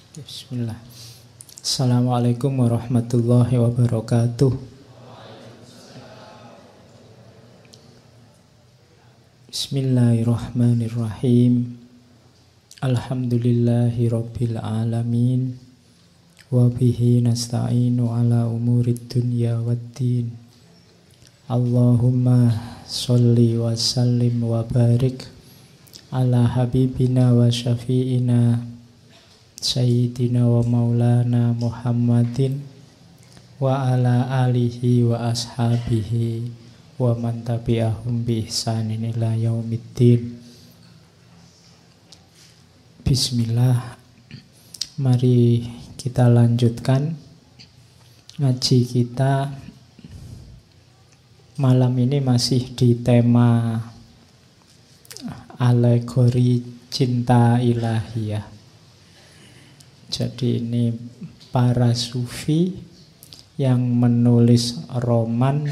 Bismillah. Assalamualaikum warahmatullahi wabarakatuh. Bismillahirrahmanirrahim. Alhamdulillahi rabbil alamin. Wabihi nasta'inu ala umurid dunya waddin. Allahumma sholli wa sallim wa barik ala habibina wa syafi'ina Sayyidina wa maulana Muhammadin wa ala alihi wa ashabihi wa man tabi'ahum bi ihsanin ila yaumiddin. Bismillah. Mari kita lanjutkan ngaji kita. Malam ini masih di tema alegori cinta ilahiyah. Jadi ini para sufi yang menulis roman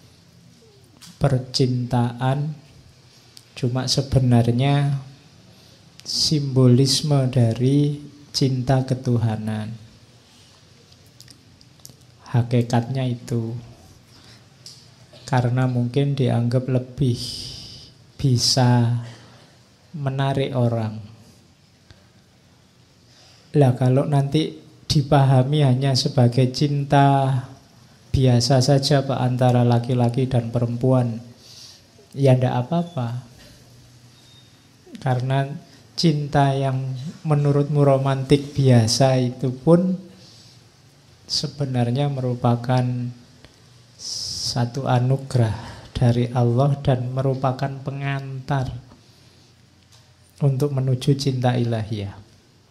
percintaan, cuma sebenarnya simbolisme dari cinta ketuhanan. Hakikatnya itu karena mungkin dianggap lebih bisa menarik orang. Lah kalau nanti dipahami hanya sebagai cinta biasa saja Pak, antara laki-laki dan perempuan, ya ndak apa-apa. Karena cinta yang menurutmu romantik biasa itu pun sebenarnya merupakan satu anugerah dari Allah dan merupakan pengantar untuk menuju cinta ilahiyah.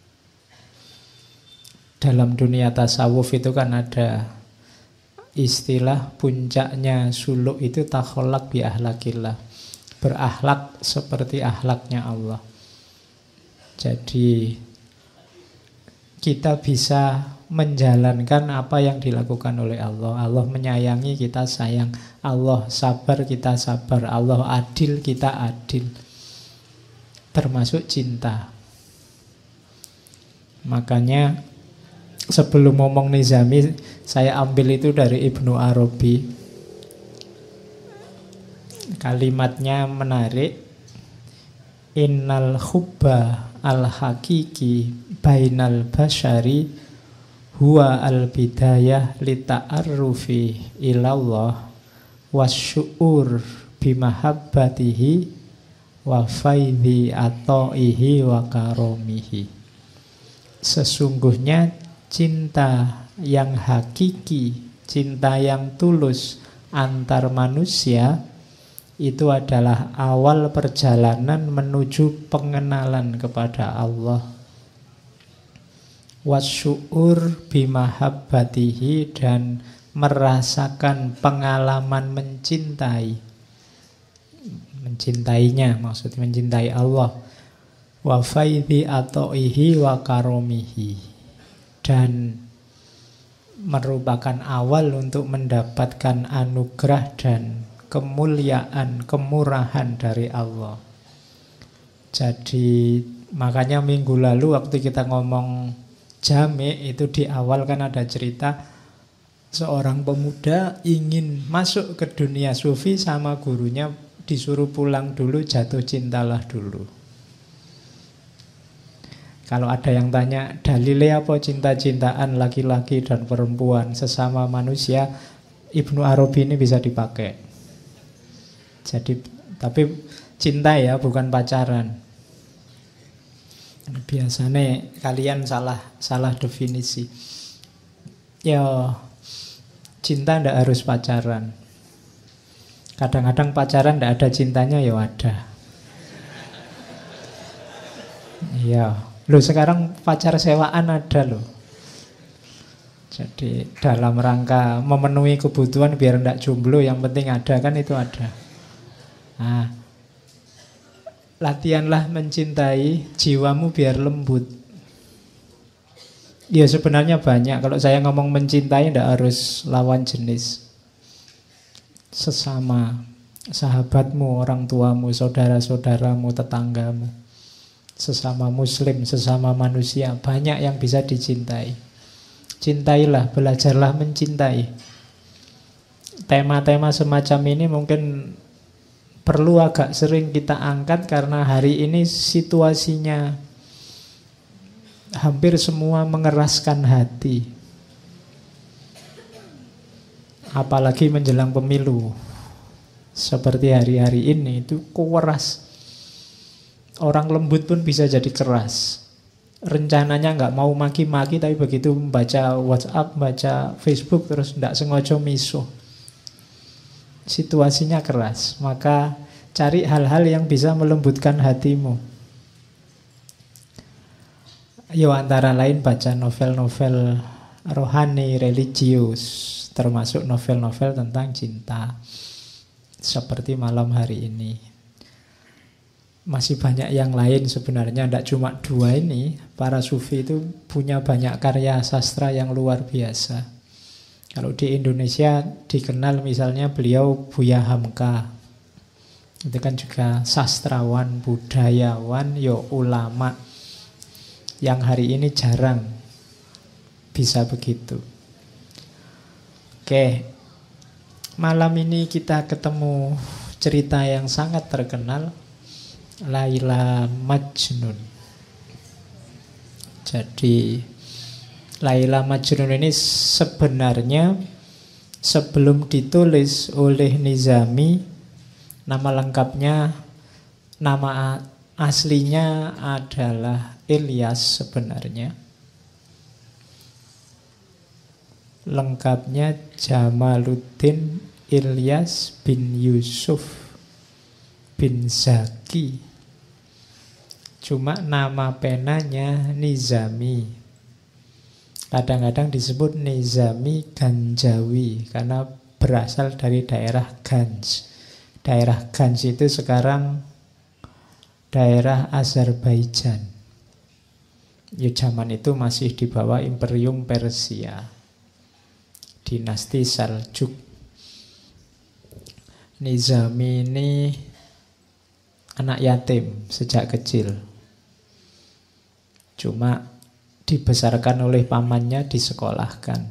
Dalam dunia tasawuf itu kan ada istilah puncaknya suluk itu takholak bi ahlakillah, berakhlak seperti akhlaknya Allah. Jadi kita bisa menjalankan apa yang dilakukan oleh Allah. Allah menyayangi, kita sayang. Allah sabar, kita sabar. Allah adil, kita adil. Termasuk cinta. Makanya sebelum ngomong Nizami, saya ambil itu dari Ibnu Arabi. Kalimatnya menarik. Innal hubba al-hakiki bainal basyari huwa al-bidayah lita'arrufi ilallah wasyu'ur bimahabbatihi wa faidhi ato'ihi wa karomihi. Sesungguhnya cinta yang hakiki, cinta yang tulus antar manusia itu adalah awal perjalanan menuju pengenalan kepada Allah. Wasyu'ur bimahabbatihi, dan merasakan pengalaman mencintai. Mencintainya, maksudnya mencintai Allah. Wa faidhi ato'ihi wa karomihi, dan merupakan awal untuk mendapatkan anugerah dan kemuliaan, kemurahan dari Allah. Jadi makanya minggu lalu waktu kita ngomong jami' itu di awal kan ada cerita seorang pemuda ingin masuk ke dunia sufi sama gurunya disuruh pulang dulu, jatuh cintalah dulu. Kalau ada yang tanya dalilnya apa cinta-cintaan laki-laki dan perempuan sesama manusia, Ibnu Arabi ini bisa dipakai. Jadi, tapi cinta ya, bukan pacaran. Biasanya kalian salah definisi. Ya, cinta ndak harus pacaran. Kadang-kadang pacaran ndak ada cintanya, ya ada. Iya. Loh, sekarang pacar sewaan ada loh. Jadi dalam rangka memenuhi kebutuhan biar ndak jomblo, yang penting ada, kan itu ada. Nah, latihanlah mencintai jiwamu biar lembut. Ya sebenarnya banyak. Kalau saya ngomong mencintai ndak harus lawan jenis. Sesama, sahabatmu, orang tuamu, saudara-saudaramu, tetanggamu. sesama muslim, sesama manusia, banyak yang bisa dicintai. Cintailah, belajarlah mencintai. Tema-tema semacam ini mungkin perlu agak sering kita angkat karena hari ini situasinya hampir semua mengeraskan hati. Apalagi menjelang pemilu. Seperti hari-hari ini itu keras. Orang lembut pun bisa jadi keras. Rencananya nggak mau maki-maki, tapi begitu membaca WhatsApp, baca Facebook, terus nggak sengaja misuh. Situasinya keras. Maka cari hal-hal yang bisa melembutkan hatimu. Yo, antara lain baca novel-novel rohani, religius, termasuk novel-novel tentang cinta. Seperti malam hari ini. Masih banyak yang lain sebenarnya, tidak cuma dua ini. Para sufi itu punya banyak karya sastra yang luar biasa. Kalau di Indonesia dikenal misalnya beliau Buya Hamka. Itu kan juga sastrawan, budayawan, ulama. Yang hari ini jarang bisa begitu. Oke, malam ini kita ketemu cerita yang sangat terkenal, Laila Majnun. Jadi Laila Majnun ini sebenarnya sebelum ditulis oleh Nizami, nama lengkapnya, nama aslinya adalah Ilyas sebenarnya. Lengkapnya Jamaluddin Ilyas bin Yusuf bin Zaki. Cuma nama penanya Nizami. Kadang-kadang disebut Nizami Ganjawi karena berasal dari daerah Ganj. Daerah Ganj itu sekarang daerah Azerbaijan. Ya, zaman itu masih di bawah Imperium Persia, dinasti Seljuk. Nizami ini anak yatim sejak kecil. Cuma dibesarkan oleh pamannya, disekolahkan.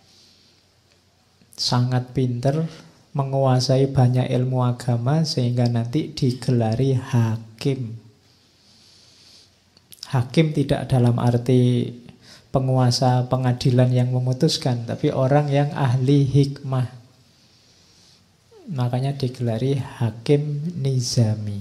Sangat pinter, menguasai banyak ilmu agama sehingga nanti digelari hakim. Hakim tidak dalam arti penguasa pengadilan yang memutuskan, tapi orang yang ahli hikmah. Makanya digelari Hakim Nizami.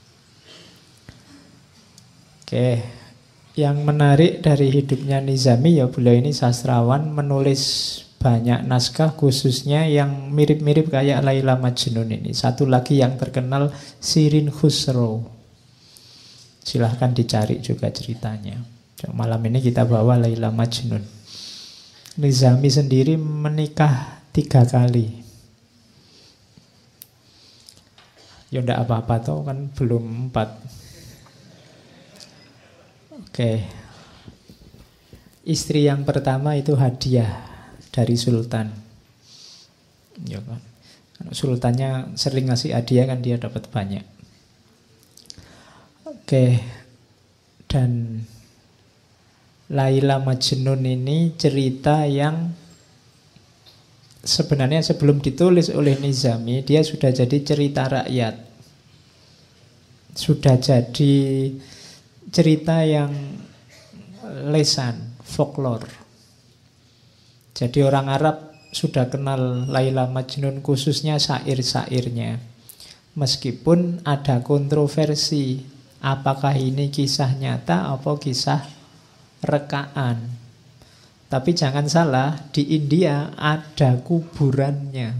Oke, yang menarik dari hidupnya Nizami, ya beliau ini sastrawan, menulis banyak naskah khususnya yang mirip-mirip kayak Laila Majnun ini. Satu lagi yang terkenal, Shirin Khusro. Silahkan dicari juga ceritanya. Malam ini kita bawa Laila Majnun. Nizami sendiri menikah 3 kali. Ya enggak apa-apa toh, kan belum 4. Oke. Istri yang pertama itu hadiah dari sultan. Ya kan. Sultannya sering ngasih hadiah kan, dia dapat banyak. Oke. Dan Laila Majnun ini cerita yang sebenarnya sebelum ditulis oleh Nizami, dia sudah jadi cerita rakyat. Sudah jadi cerita yang lesan, folklore. Jadi orang Arab sudah kenal Laila Majnun, khususnya syair-syairnya. Meskipun ada kontroversi, apakah ini kisah nyata atau kisah rekaan. Tapi jangan salah, di India ada kuburannya.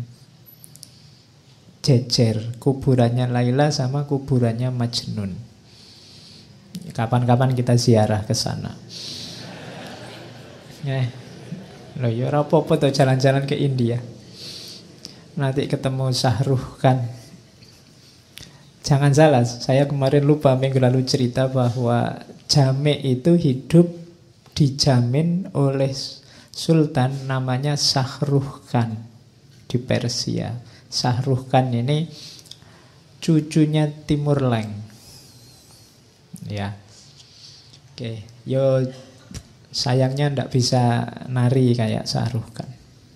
Jejer, kuburannya Laila sama kuburannya Majnun. Kapan-kapan kita ziarah ke sana. Loh ya apa-apa tuh jalan-jalan ke India. Nanti ketemu Sahruh kan. Jangan salah, saya kemarin lupa minggu lalu cerita bahwa Jamek itu hidup dijamin oleh sultan namanya Shahruh Khan di Persia. Shahruh Khan ini cucunya Timur Leng. Ya. Oke, yo sayangnya ndak bisa nari kayak Syahrukh kan.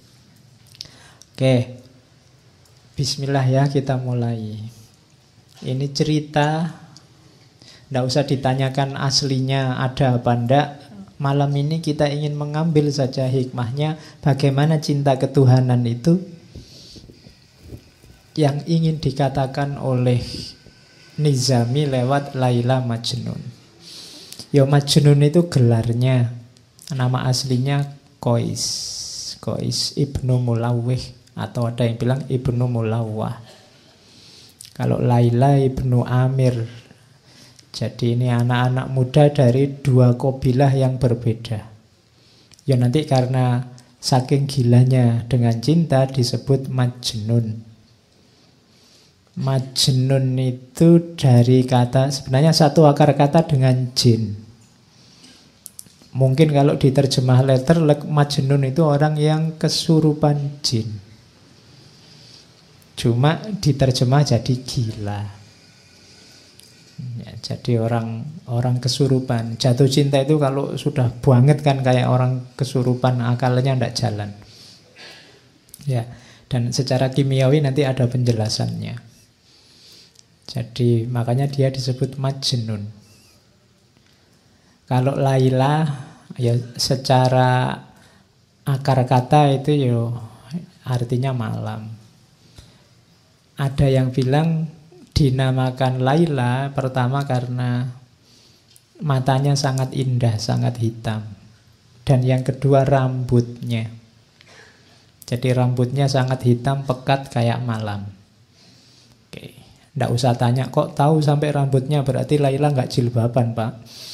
Oke, bismillah ya, kita mulai. Ini cerita, ndak usah ditanyakan aslinya ada apa ndak. Malam ini kita ingin mengambil saja hikmahnya, bagaimana cinta ketuhanan itu yang ingin dikatakan oleh Nizami lewat Laila Majnun. Ya Majnun itu gelarnya, nama aslinya Qais, Qais Ibnu Mulawih, atau ada yang bilang Ibnu Mulawah. Kalau Laila Ibnu Amir. Jadi ini anak-anak muda dari dua kabilah yang berbeda. Ya nanti karena saking gilanya dengan cinta disebut Majnun. Majnun itu dari kata, sebenarnya satu akar kata dengan jin. Mungkin kalau diterjemah letter, Majnun itu orang yang kesurupan jin. Cuma diterjemah jadi gila. Ya, jadi orang kesurupan. Jatuh cinta itu kalau sudah banget kan kayak orang kesurupan, akalnya tidak jalan. Ya, dan secara kimiawi nanti ada penjelasannya. Jadi makanya dia disebut Majnun. Kalau Laila ya secara akar kata itu ya artinya malam. Ada yang bilang dinamakan Laila pertama karena matanya sangat indah, sangat hitam. Dan yang kedua rambutnya. Jadi rambutnya sangat hitam, pekat kayak malam. Oke. Nggak usah tanya, kok tahu sampai rambutnya, berarti Laila nggak jilbaban, Pak.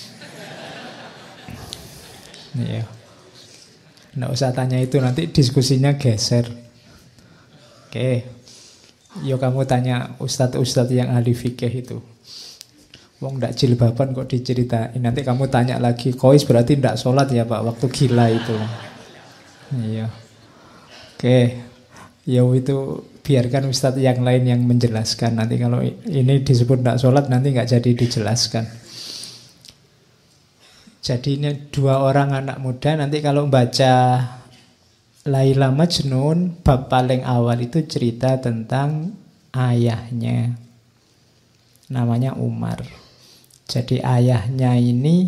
Iya. Nggak usah tanya itu, nanti diskusinya geser. Oke. Yo kamu tanya ustadz-ustadz yang ahli fikih itu. Wong nggak jilbaban kok diceritain. Nanti kamu tanya lagi, Qais berarti nggak sholat ya Pak waktu gila itu. Iya. Oke. Ya itu biarkan ustadz yang lain yang menjelaskan. Nanti kalau ini disebut tidak sholat, nanti nggak jadi dijelaskan. Jadi ini dua orang anak muda. Nanti kalau baca Laila Majnun, bab paling awal itu cerita tentang ayahnya. Namanya Umar. Jadi ayahnya ini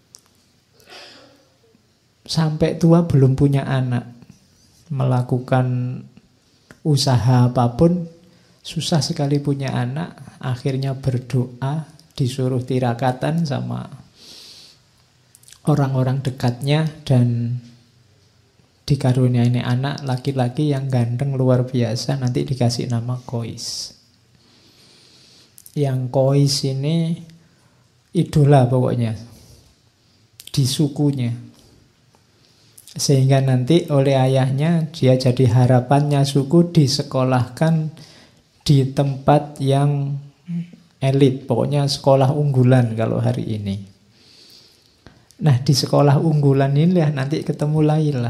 sampai tua belum punya anak. Melakukan usaha apapun susah sekali punya anak. Akhirnya berdoa, disuruh tirakatan sama orang-orang dekatnya, dan dikaruniai anak laki-laki yang ganteng luar biasa. Nanti dikasih nama Qais. Yang Qais ini idola pokoknya di sukunya. Sehingga nanti oleh ayahnya dia jadi harapannya suku, disekolahkan di tempat yang elit. Pokoknya sekolah unggulan kalau hari ini. Nah di sekolah unggulan inilah nanti ketemu Laila.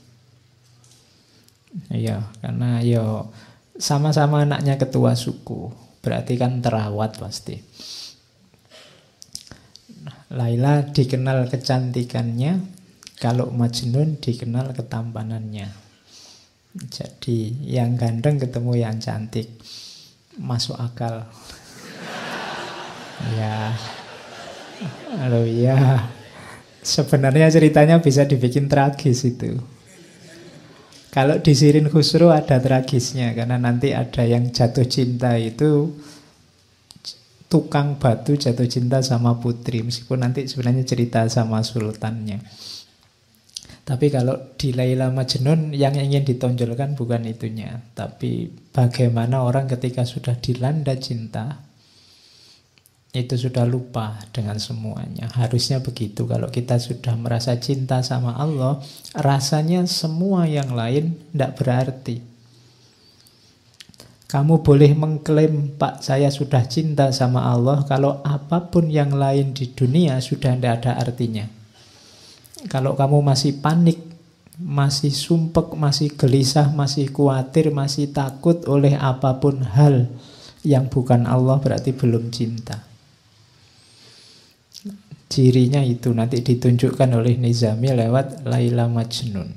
Iya, karena yo sama-sama anaknya ketua suku. Berarti kan terawat pasti. Nah, Laila dikenal kecantikannya. Kalau Majnun dikenal ketampanannya. Jadi yang ganteng ketemu yang cantik, masuk akal. Ya, halo ya. Sebenarnya ceritanya bisa dibikin tragis itu. Kalau di Sirin Khusro ada tragisnya, karena nanti ada yang jatuh cinta itu tukang batu jatuh cinta sama putri, meskipun nanti sebenarnya cerita sama sultannya. Tapi kalau di Laila Majnun yang ingin ditonjolkan bukan itunya, tapi bagaimana orang ketika sudah dilanda cinta itu sudah lupa dengan semuanya. Harusnya begitu. Kalau kita sudah merasa cinta sama Allah, rasanya semua yang lain tidak berarti. Kamu boleh mengklaim, Pak, saya sudah cinta sama Allah, kalau apapun yang lain di dunia sudah tidak ada artinya. Kalau kamu masih panik, masih sumpek, masih gelisah, masih khawatir, masih takut oleh apapun hal yang bukan Allah, berarti belum cinta. Cirinya itu nanti ditunjukkan oleh Nizami lewat Laila Majnun.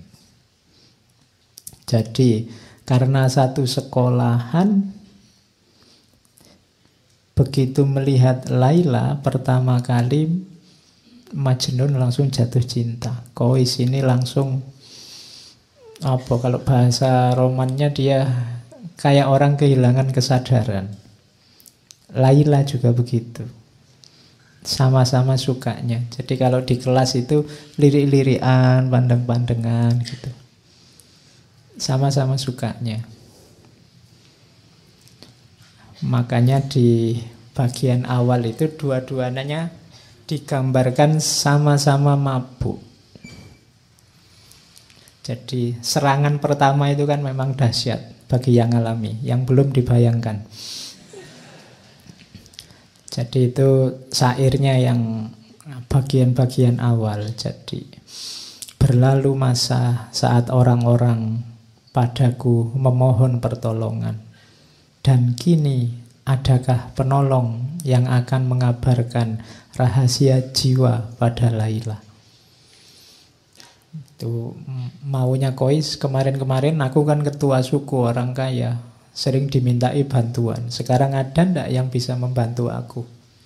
Jadi karena satu sekolahan, begitu melihat Laila pertama kali, Majnun langsung jatuh cinta. Kois ini langsung, apa kalau bahasa romannya, dia kayak orang kehilangan kesadaran. Laila juga begitu. Sama-sama sukanya. Jadi kalau di kelas itu lirik-lirikan, pandang-pandangan gitu. Sama-sama sukanya. Makanya di bagian awal itu dua-duanya digambarkan sama-sama mabuk. Jadi serangan pertama itu kan memang dahsyat bagi yang alami, yang belum dibayangkan. Jadi itu syairnya yang bagian-bagian awal. Jadi berlalu masa saat orang-orang padaku memohon pertolongan, dan kini adakah penolong yang akan mengabarkan rahasia jiwa pada Laila. Itu maunya Kois. Kemarin-kemarin aku kan ketua suku orang kaya, sering dimintai bantuan. Sekarang ada ndak yang bisa membantu aku?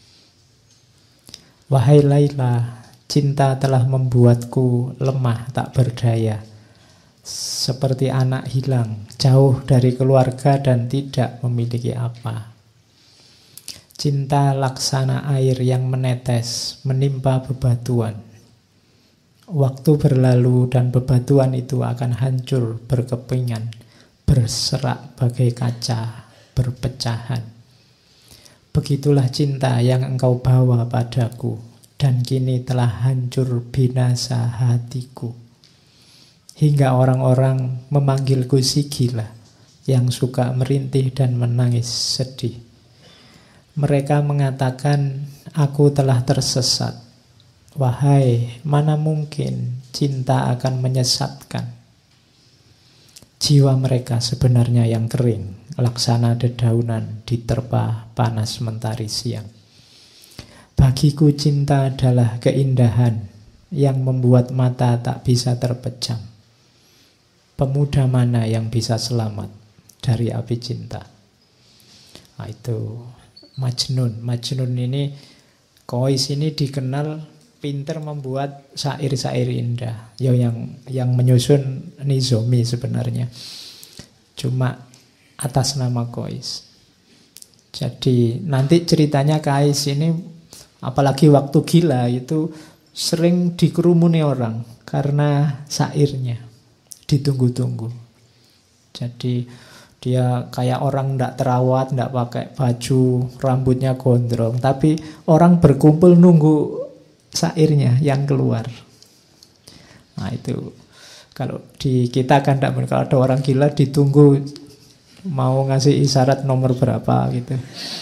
Wahai Laila, cinta telah membuatku lemah tak berdaya, seperti anak hilang, jauh dari keluarga dan tidak memiliki apa. Cinta laksana air yang menetes menimpa bebatuan. Waktu berlalu dan bebatuan itu akan hancur berkepingan, berserak bagai kaca, berpecahan. Begitulah cinta yang engkau bawa padaku, dan kini telah hancur binasa hatiku. Hingga orang-orang memanggilku si gila, yang suka merintih dan menangis sedih. Mereka mengatakan aku telah tersesat. Wahai, mana mungkin cinta akan menyesatkan. Jiwa mereka sebenarnya yang kering, laksana dedaunan diterpa panas mentari siang. Bagiku cinta adalah keindahan yang membuat mata tak bisa terpejam. Pemuda mana yang bisa selamat dari api cinta? Nah, itu Majnun. Majnun ini, Kois ini dikenal pinter membuat syair-syair indah. Ya, yang menyusun Nizami sebenarnya, cuma atas nama Kois. Jadi nanti ceritanya Kais ini, apalagi waktu gila itu sering dikerumuni orang karena syairnya ditunggu-tunggu. Jadi dia kayak orang tidak terawat, tidak pakai baju, rambutnya gondrong, tapi orang berkumpul nunggu syairnya yang keluar. Nah itu, kalau di kita kan tidak, kalau ada orang gila ditunggu mau ngasih isyarat nomor berapa gitu.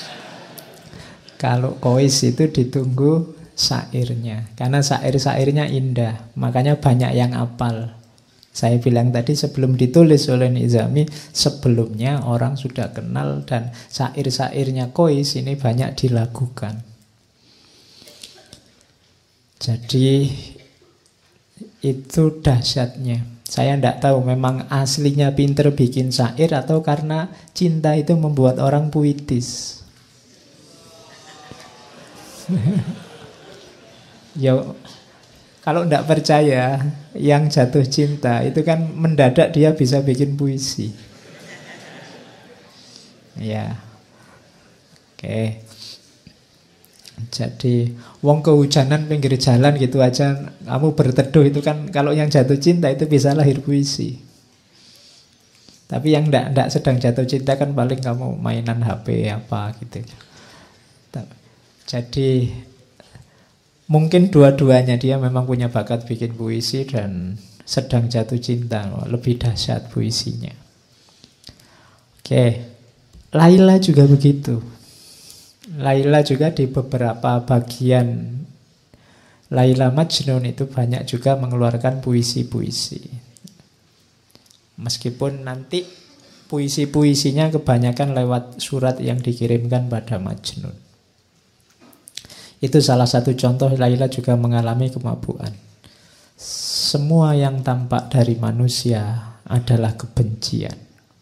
Kalau Kois itu ditunggu syairnya, karena syair-syairnya indah, makanya banyak yang hafal. Saya bilang tadi, sebelum ditulis oleh Nizami, sebelumnya orang sudah kenal, dan syair-syairnya Kois ini banyak dilakukan. Jadi itu dahsyatnya. Saya tidak tahu memang aslinya pinter bikin syair atau karena cinta itu membuat orang puitis. Ya, kalau tidak percaya, yang jatuh cinta itu kan mendadak dia bisa bikin puisi. Ya, oke. Jadi wong kehujanan pinggir jalan gitu aja kamu berteduh, itu kan kalau yang jatuh cinta itu bisa lahir puisi. Tapi yang ndak sedang jatuh cinta kan paling kamu mainan HP apa gitu. Jadi mungkin dua-duanya, dia memang punya bakat bikin puisi dan sedang jatuh cinta, lebih dahsyat puisinya. Oke, Laila juga begitu. Laila juga di beberapa bagian Laila Majnun itu banyak juga mengeluarkan puisi-puisi. Meskipun nanti puisi-puisinya kebanyakan lewat surat yang dikirimkan pada Majnun. Itu salah satu contoh Laila juga mengalami kemabukan. Semua yang tampak dari manusia adalah kebencian.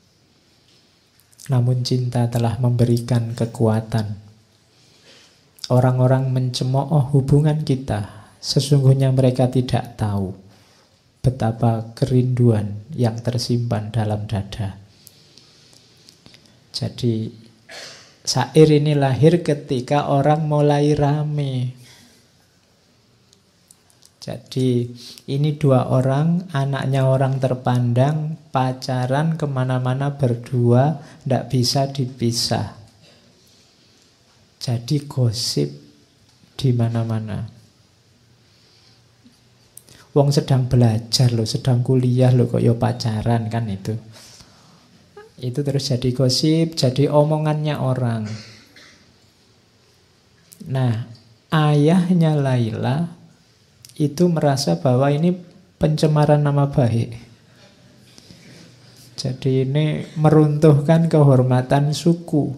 Namun cinta telah memberikan kekuatan. Orang-orang mencemooh hubungan kita, sesungguhnya mereka tidak tahu betapa kerinduan yang tersimpan dalam dada. Jadi syair ini lahir ketika orang mulai rame. Jadi ini dua orang, anaknya orang terpandang, pacaran kemana-mana berdua, tidak bisa dipisah. Jadi gosip di mana-mana. Wong sedang belajar loh, sedang kuliah loh, kok yo pacaran kan itu. Itu terus jadi gosip, jadi omongannya orang. Nah, ayahnya Laila itu merasa bahwa ini pencemaran nama baik. Jadi ini meruntuhkan kehormatan suku.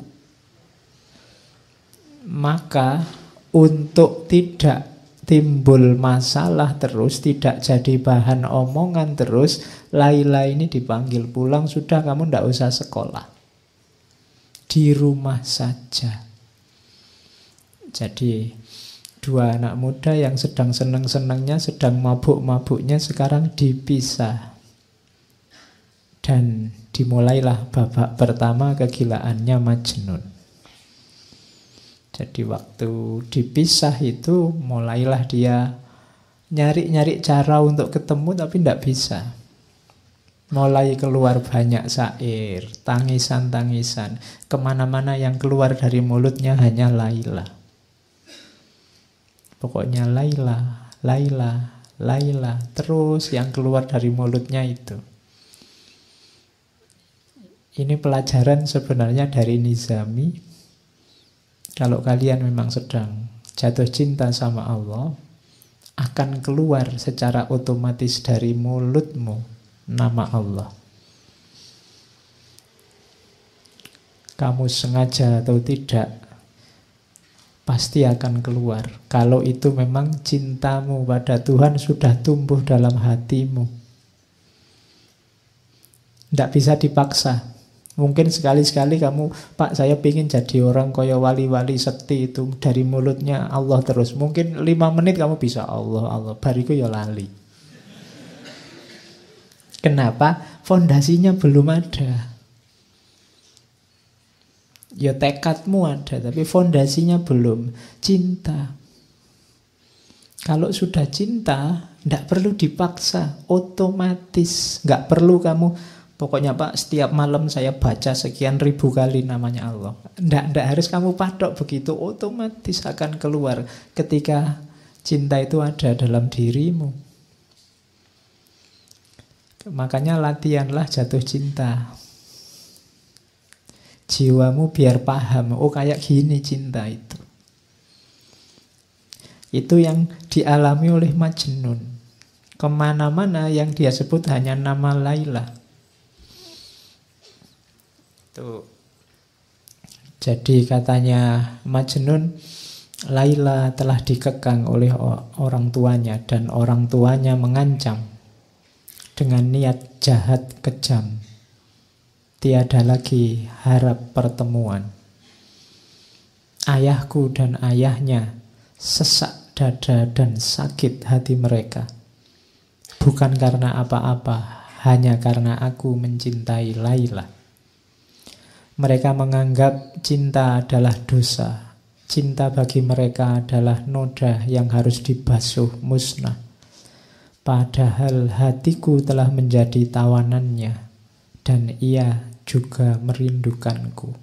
Maka untuk tidak timbul masalah terus, tidak jadi bahan omongan terus, Laila ini dipanggil pulang, sudah kamu tidak usah sekolah, di rumah saja. Jadi dua anak muda yang sedang senang-senangnya, sedang mabuk-mabuknya, sekarang dipisah. Dan dimulailah babak pertama kegilaannya Majnun. Jadi waktu dipisah itu mulailah dia nyari-nyari cara untuk ketemu tapi tidak bisa. Mulai keluar banyak syair, tangisan-tangisan. Kemana-mana yang keluar dari mulutnya hanya Laila. Pokoknya Laila, Laila, Laila. Terus yang keluar dari mulutnya itu. Ini pelajaran sebenarnya dari Nizami. Kalau kalian memang sedang jatuh cinta sama Allah, akan keluar secara otomatis dari mulutmu nama Allah. Kamu sengaja atau tidak, pasti akan keluar. Kalau itu memang cintamu pada Tuhan sudah tumbuh dalam hatimu. Tidak bisa dipaksa. Mungkin sekali-sekali kamu, Pak saya ingin jadi orang kaya wali-wali sekti itu. Dari mulutnya Allah terus. Mungkin 5 menit kamu bisa Allah, Allah. Bariku ya lali. Kenapa? Fondasinya belum ada. Ya tekadmu ada, tapi fondasinya belum. Cinta. Kalau sudah cinta, tidak perlu dipaksa. Otomatis. Nggak perlu kamu, pokoknya Pak, setiap malam saya baca sekian ribu kali namanya Allah. Tidak harus kamu patok begitu. Otomatis akan keluar ketika cinta itu ada dalam dirimu. Makanya latihanlah jatuh cinta. Jiwamu biar paham, oh kayak gini cinta itu. Itu yang dialami oleh Majnun. Kemana-mana yang dia sebut hanya nama Laila. Tuh. Jadi katanya Majnun, Laila telah dikekang oleh orang tuanya dan orang tuanya mengancam dengan niat jahat kejam. Tiada lagi harap pertemuan. Ayahku dan ayahnya sesak dada dan sakit hati mereka. Bukan karena apa-apa, hanya karena aku mencintai Laila. Mereka menganggap cinta adalah dosa. Cinta bagi mereka adalah noda yang harus dibasuh musnah. Padahal hatiku telah menjadi tawanannya dan ia juga merindukanku.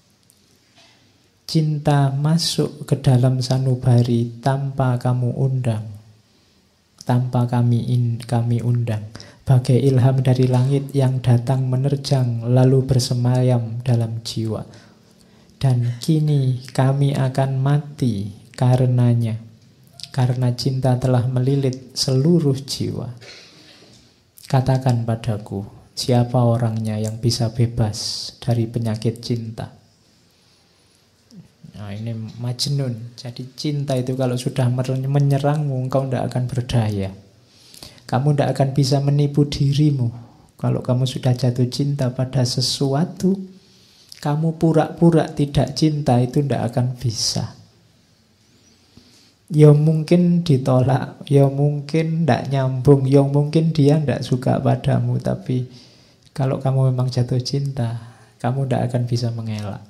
Cinta masuk ke dalam sanubari tanpa kamu undang, tanpa kami undang. Bagai ilham dari langit yang datang menerjang lalu bersemayam dalam jiwa. Dan kini kami akan mati karenanya, karena cinta telah melilit seluruh jiwa. Katakan padaku, siapa orangnya yang bisa bebas dari penyakit cinta? Nah, ini Majnun. Jadi cinta itu kalau sudah menyerangmu, engkau tidak akan berdaya. Kamu tidak akan bisa menipu dirimu. Kalau kamu sudah jatuh cinta pada sesuatu, kamu pura-pura tidak cinta itu tidak akan bisa. Ya mungkin ditolak, ya mungkin tidak nyambung, ya mungkin dia tidak suka padamu. Tapi kalau kamu memang jatuh cinta, kamu tidak akan bisa mengelak.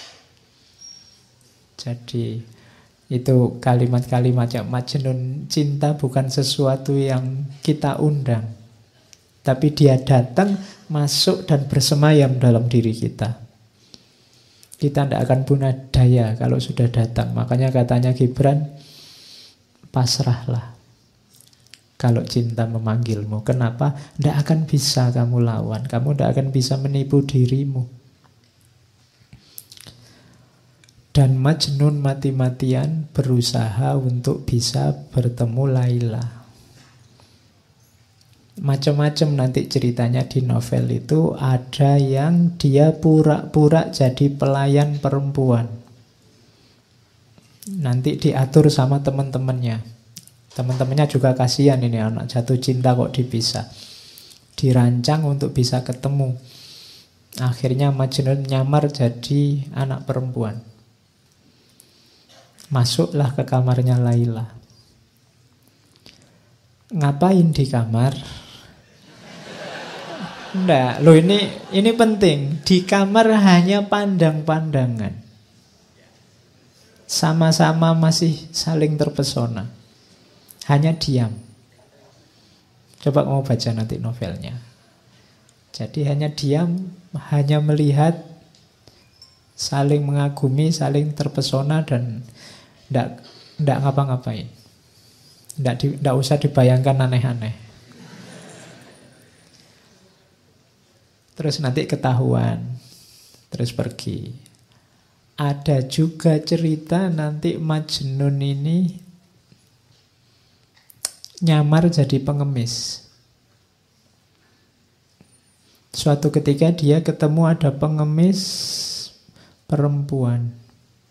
Jadi itu kalimat-kalimat yang Majnun. Cinta bukan sesuatu yang kita undang, tapi dia datang, masuk dan bersemayam dalam diri kita. Kita tidak akan punya daya kalau sudah datang. Makanya katanya Gibran, pasrahlah kalau cinta memanggilmu. Kenapa? Tidak akan bisa kamu lawan. Kamu tidak akan bisa menipu dirimu. Dan Majnun mati-matian berusaha untuk bisa bertemu Laila. Macam-macam nanti ceritanya di novel itu. Ada yang dia pura-pura jadi pelayan perempuan. Nanti diatur sama teman-temannya. Teman-temannya juga kasihan, ini anak jatuh cinta kok dipisah. Dirancang untuk bisa ketemu. Akhirnya Majnun nyamar jadi anak perempuan. Masuklah ke kamarnya Laila. Ngapain di kamar? Enggak, loh ini penting. Di kamar hanya pandang-pandangan. Sama-sama masih saling terpesona. Hanya diam. Coba mau baca nanti novelnya. Jadi hanya diam, hanya melihat, saling mengagumi, saling terpesona, dan tidak ngapa-ngapain. Tidak usah dibayangkan aneh-aneh. Terus nanti ketahuan, terus pergi. Ada juga cerita nanti Majnun ini nyamar jadi pengemis. Suatu ketika dia ketemu ada pengemis perempuan.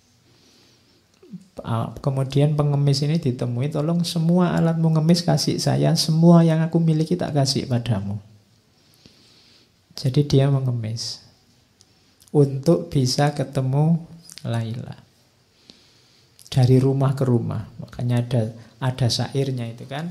Kemudian pengemis ini ditemui, tolong semua alat mengemis kasih saya, semua yang aku miliki tak kasih padamu. Jadi dia mengemis untuk bisa ketemu Laila. Dari rumah ke rumah. Makanya ada syairnya itu kan.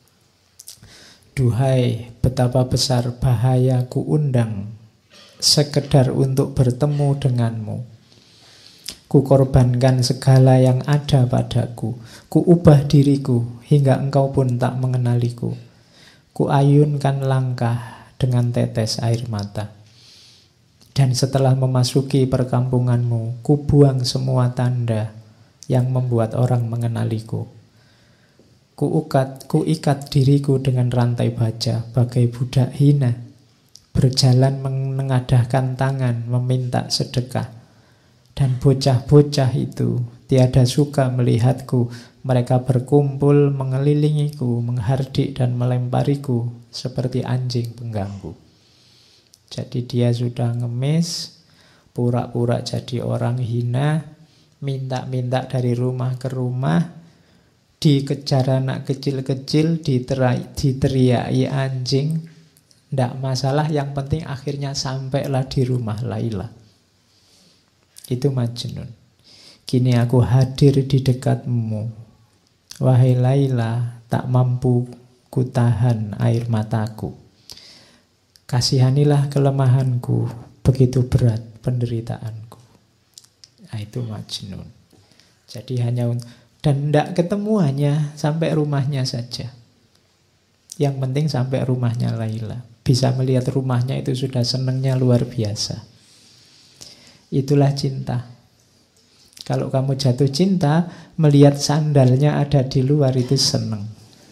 Duhai betapa besar bahaya ku undang, sekedar untuk bertemu denganmu. Ku korbankan segala yang ada padaku. Ku ubah diriku hingga engkau pun tak mengenaliku. Ku ayunkan langkah dengan tetes air mata. Dan setelah memasuki perkampunganmu, ku buang semua tanda yang membuat orang mengenaliku. Ku ikat diriku dengan rantai baja bagai budak hina, berjalan menengadahkan tangan meminta sedekah. Dan bocah-bocah itu tiada suka melihatku. Mereka berkumpul mengelilingiku, menghardik dan melempariku seperti anjing pengganggu. Jadi dia sudah ngemis, pura-pura jadi orang hina, minta-minta dari rumah ke rumah, dikejar anak kecil-kecil, diteriaki anjing. Tidak masalah, yang penting akhirnya sampailah di rumah Laila. Itu Majnun. Kini aku hadir di dekatmu, wahai Laila, tak mampu ku tahan air mataku. Kasihanilah kelemahanku, begitu berat penderitaanku. Nah, itu Majnun. Jadi dan tidak ketemu, hanya sampai rumahnya saja. Yang penting sampai rumahnya Laila. Bisa melihat rumahnya itu sudah senangnya luar biasa. Itulah cinta. Kalau kamu jatuh cinta, melihat sandalnya ada di luar itu senang.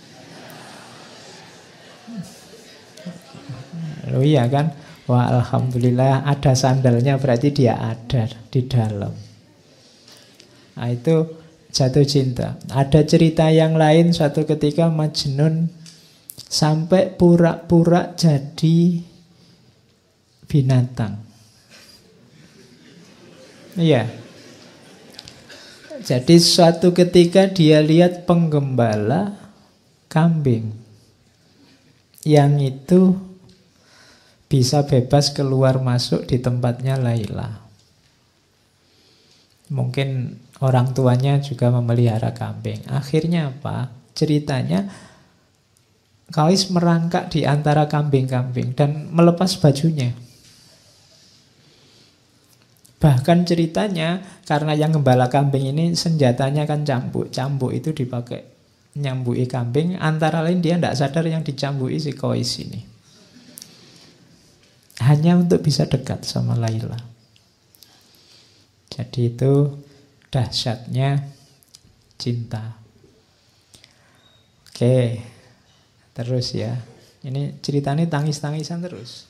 Oh iya kan? Wah, alhamdulillah ada sandalnya, berarti dia ada di dalam. Nah, itu jatuh cinta. Ada cerita yang lain, suatu ketika Majnun sampai pura-pura jadi binatang. Iya. Jadi suatu ketika dia lihat penggembala kambing yang itu bisa bebas keluar masuk di tempatnya Laila. Mungkin orang tuanya juga memelihara kambing. Akhirnya apa? Ceritanya Qais merangkak di antara kambing-kambing dan melepas bajunya. Bahkan ceritanya karena yang gembala kambing ini senjatanya kan cambuk. Cambuk itu dipakai nyambui kambing. Antara lain dia tidak sadar yang dicambui si Qais ini. Hanya untuk bisa dekat sama Laila. Jadi itu dahsyatnya cinta. Oke, terus ya. Ini ceritanya tangis-tangisan terus.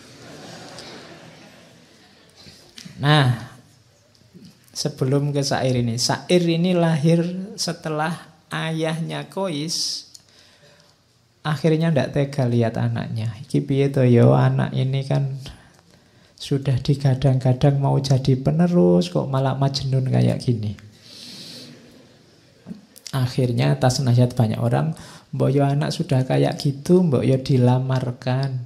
Nah, sebelum ke syair ini. Syair ini lahir setelah ayahnya Qais akhirnya tidak tega lihat anaknya. Iki piye to yo, anak ini kan sudah digadang-gadang mau jadi penerus, kok malah majnun kayak gini. Akhirnya atas nasihat banyak orang, mbok yo anak sudah kayak gitu, mbok yo dilamarkan.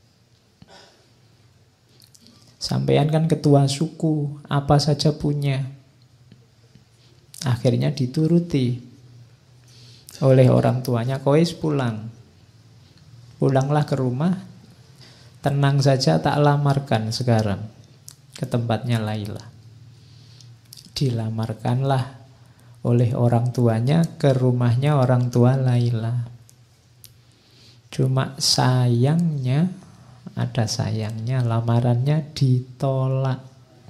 Sampean kan ketua suku, apa saja punya. Akhirnya dituruti oleh orang tuanya. Qais pulang. Pulanglah ke rumah. Tenang saja, tak lamarkan sekarang ke tempatnya Laila. Dilamarkanlah oleh orang tuanya ke rumahnya orang tua Laila. Cuma sayangnya, ada sayangnya, lamarannya ditolak.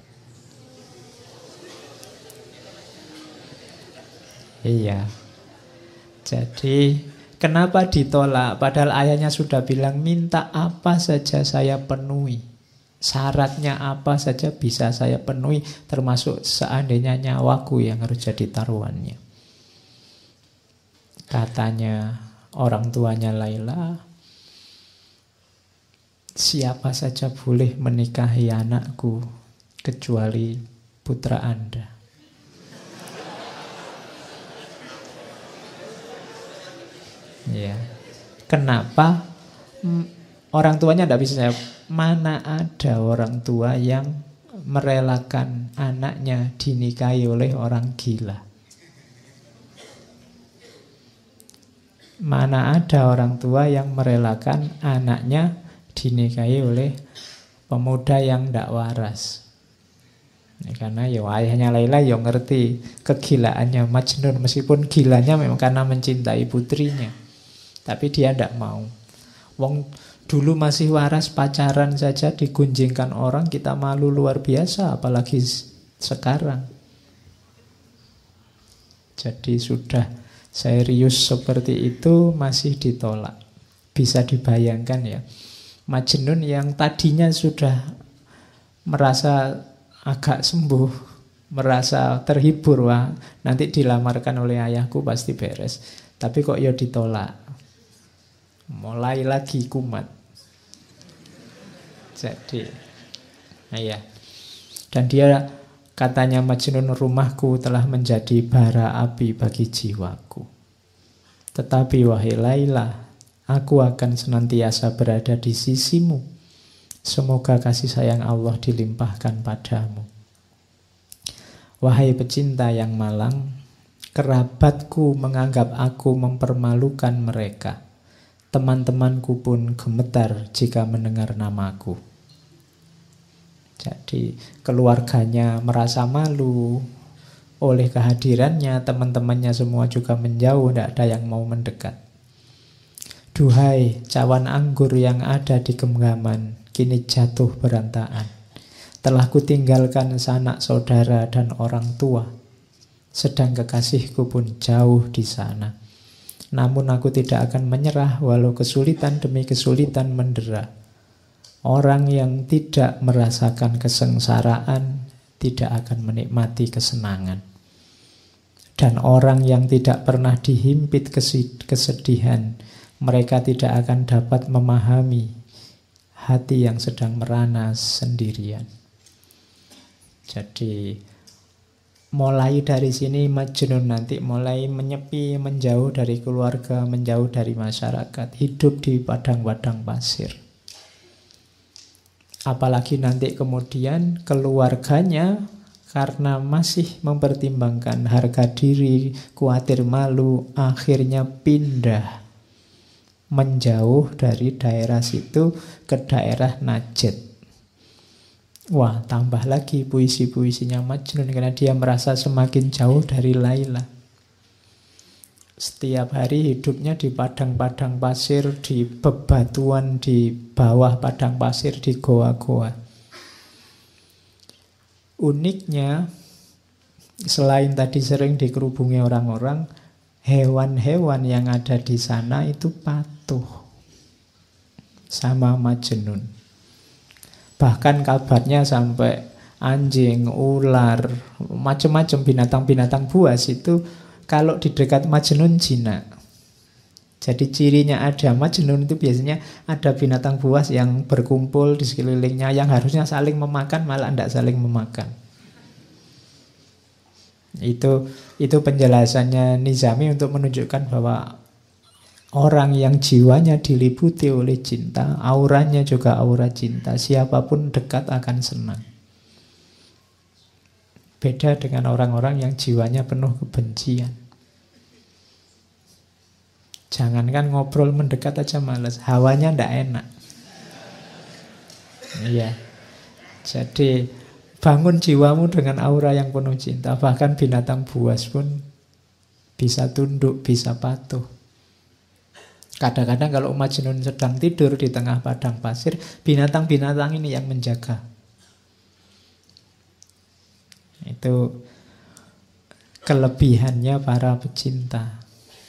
Iya. Jadi kenapa ditolak? Padahal ayahnya sudah bilang minta apa saja saya penuhi. Syaratnya apa saja bisa saya penuhi. Termasuk seandainya nyawaku yang harus jadi taruhannya. Katanya orang tuanya Laila, siapa saja boleh menikahi anakku kecuali putra Anda. Ya. Kenapa? Orang tuanya tidak bisa jawab. Mana ada orang tua yang merelakan anaknya dinikahi oleh orang gila? Mana ada orang tua yang merelakan anaknya dinikahi oleh pemuda yang tidak waras? Karena ya ayahnya Laila ya ngerti kegilaannya Majnun, meskipun gilanya memang karena mencintai putrinya. Tapi dia tidak mau. Wong dulu masih waras, pacaran saja digunjingkan orang, kita malu luar biasa, apalagi sekarang. Jadi sudah serius seperti itu masih ditolak. Bisa dibayangkan ya. Majnun yang tadinya sudah merasa agak sembuh, merasa terhibur, wah nanti dilamarkan oleh ayahku pasti beres. Tapi kok ya ditolak. Mulai lagi kumat. Jadi, nah ya. Dan dia katanya Majnun, rumahku telah menjadi bara api bagi jiwaku. Tetapi wahai Laila, aku akan senantiasa berada di sisimu. Semoga kasih sayang Allah dilimpahkan padamu. Wahai pecinta yang malang, kerabatku menganggap aku mempermalukan mereka. Teman-temanku pun gemetar jika mendengar namaku. Jadi keluarganya merasa malu oleh kehadirannya, teman-temannya semua juga menjauh, tidak ada yang mau mendekat. Duhai cawan anggur yang ada di genggaman, kini jatuh berantakan. Telah kutinggalkan sanak saudara dan orang tua, sedang kekasihku pun jauh di sana. Namun aku tidak akan menyerah walau kesulitan demi kesulitan mendera. Orang yang tidak merasakan kesengsaraan tidak akan menikmati kesenangan. Dan orang yang tidak pernah dihimpit kesedihan, mereka tidak akan dapat memahami hati yang sedang merana sendirian. Jadi Mulai dari sini Majnun nanti mulai menyepi, menjauh dari keluarga, menjauh dari masyarakat, hidup di padang-padang pasir. Apalagi nanti kemudian keluarganya karena masih mempertimbangkan harga diri, khawatir malu, akhirnya pindah menjauh dari daerah situ ke daerah Najd. Wah, tambah lagi puisi-puisinya Majnun karena dia merasa semakin jauh dari Laila. Setiap hari hidupnya di padang-padang pasir, di bebatuan, di bawah padang pasir, di goa-goa. Uniknya, selain tadi sering dikerubungi orang-orang, hewan-hewan yang ada di sana itu patuh sama Majnun. Bahkan kabarnya sampai anjing, ular, macam-macam binatang-binatang buas itu kalau di dekat Majnun jinak. Jadi cirinya ada Majnun itu biasanya ada binatang buas yang berkumpul di sekelilingnya yang harusnya saling memakan malah tidak saling memakan. Itu penjelasannya Nizami untuk menunjukkan bahwa orang yang jiwanya diliputi oleh cinta, auranya juga aura cinta. Siapapun dekat akan senang. Beda dengan orang-orang yang jiwanya penuh kebencian. Jangankan ngobrol mendekat aja malas, hawanya ndak enak. Iya. Jadi bangun jiwamu dengan aura yang penuh cinta. Bahkan binatang buas pun bisa tunduk, bisa patuh. Kadang-kadang kalau Majnun sedang tidur di tengah padang pasir, binatang-binatang ini yang menjaga. Itu kelebihannya para pecinta.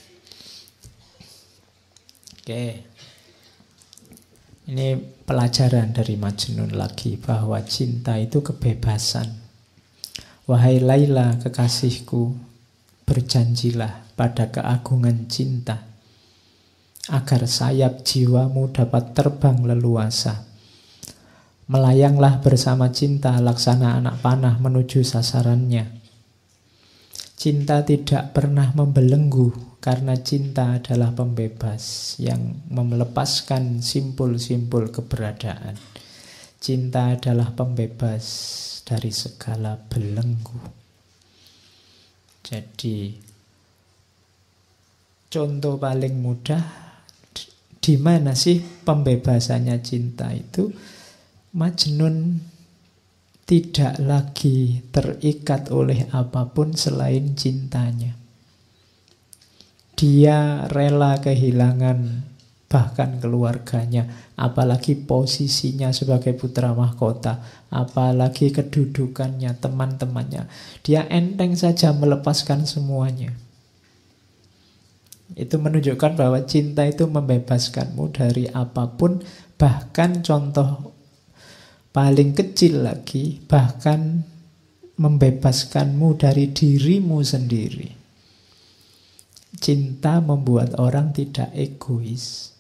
Oke. Ini pelajaran dari Majnun lagi, bahwa cinta itu kebebasan. Wahai Laila kekasihku, berjanjilah pada keagungan cinta, agar sayap jiwamu dapat terbang leluasa. Melayanglah bersama cinta laksana anak panah menuju sasarannya. Cinta tidak pernah membelenggu, karena cinta adalah pembebas yang melepaskan simpul-simpul keberadaan. Cinta adalah pembebas dari segala belenggu. Jadi contoh paling mudah, di mana sih pembebasannya cinta itu? Majnun tidak lagi terikat oleh apapun selain cintanya. Dia rela kehilangan bahkan keluarganya, apalagi posisinya sebagai putra mahkota, apalagi kedudukannya, teman-temannya. Dia enteng saja melepaskan semuanya. Itu menunjukkan bahwa cinta itu membebaskanmu dari apapun, bahkan contoh paling kecil lagi, bahkan membebaskanmu dari dirimu sendiri. Cinta membuat orang tidak egois.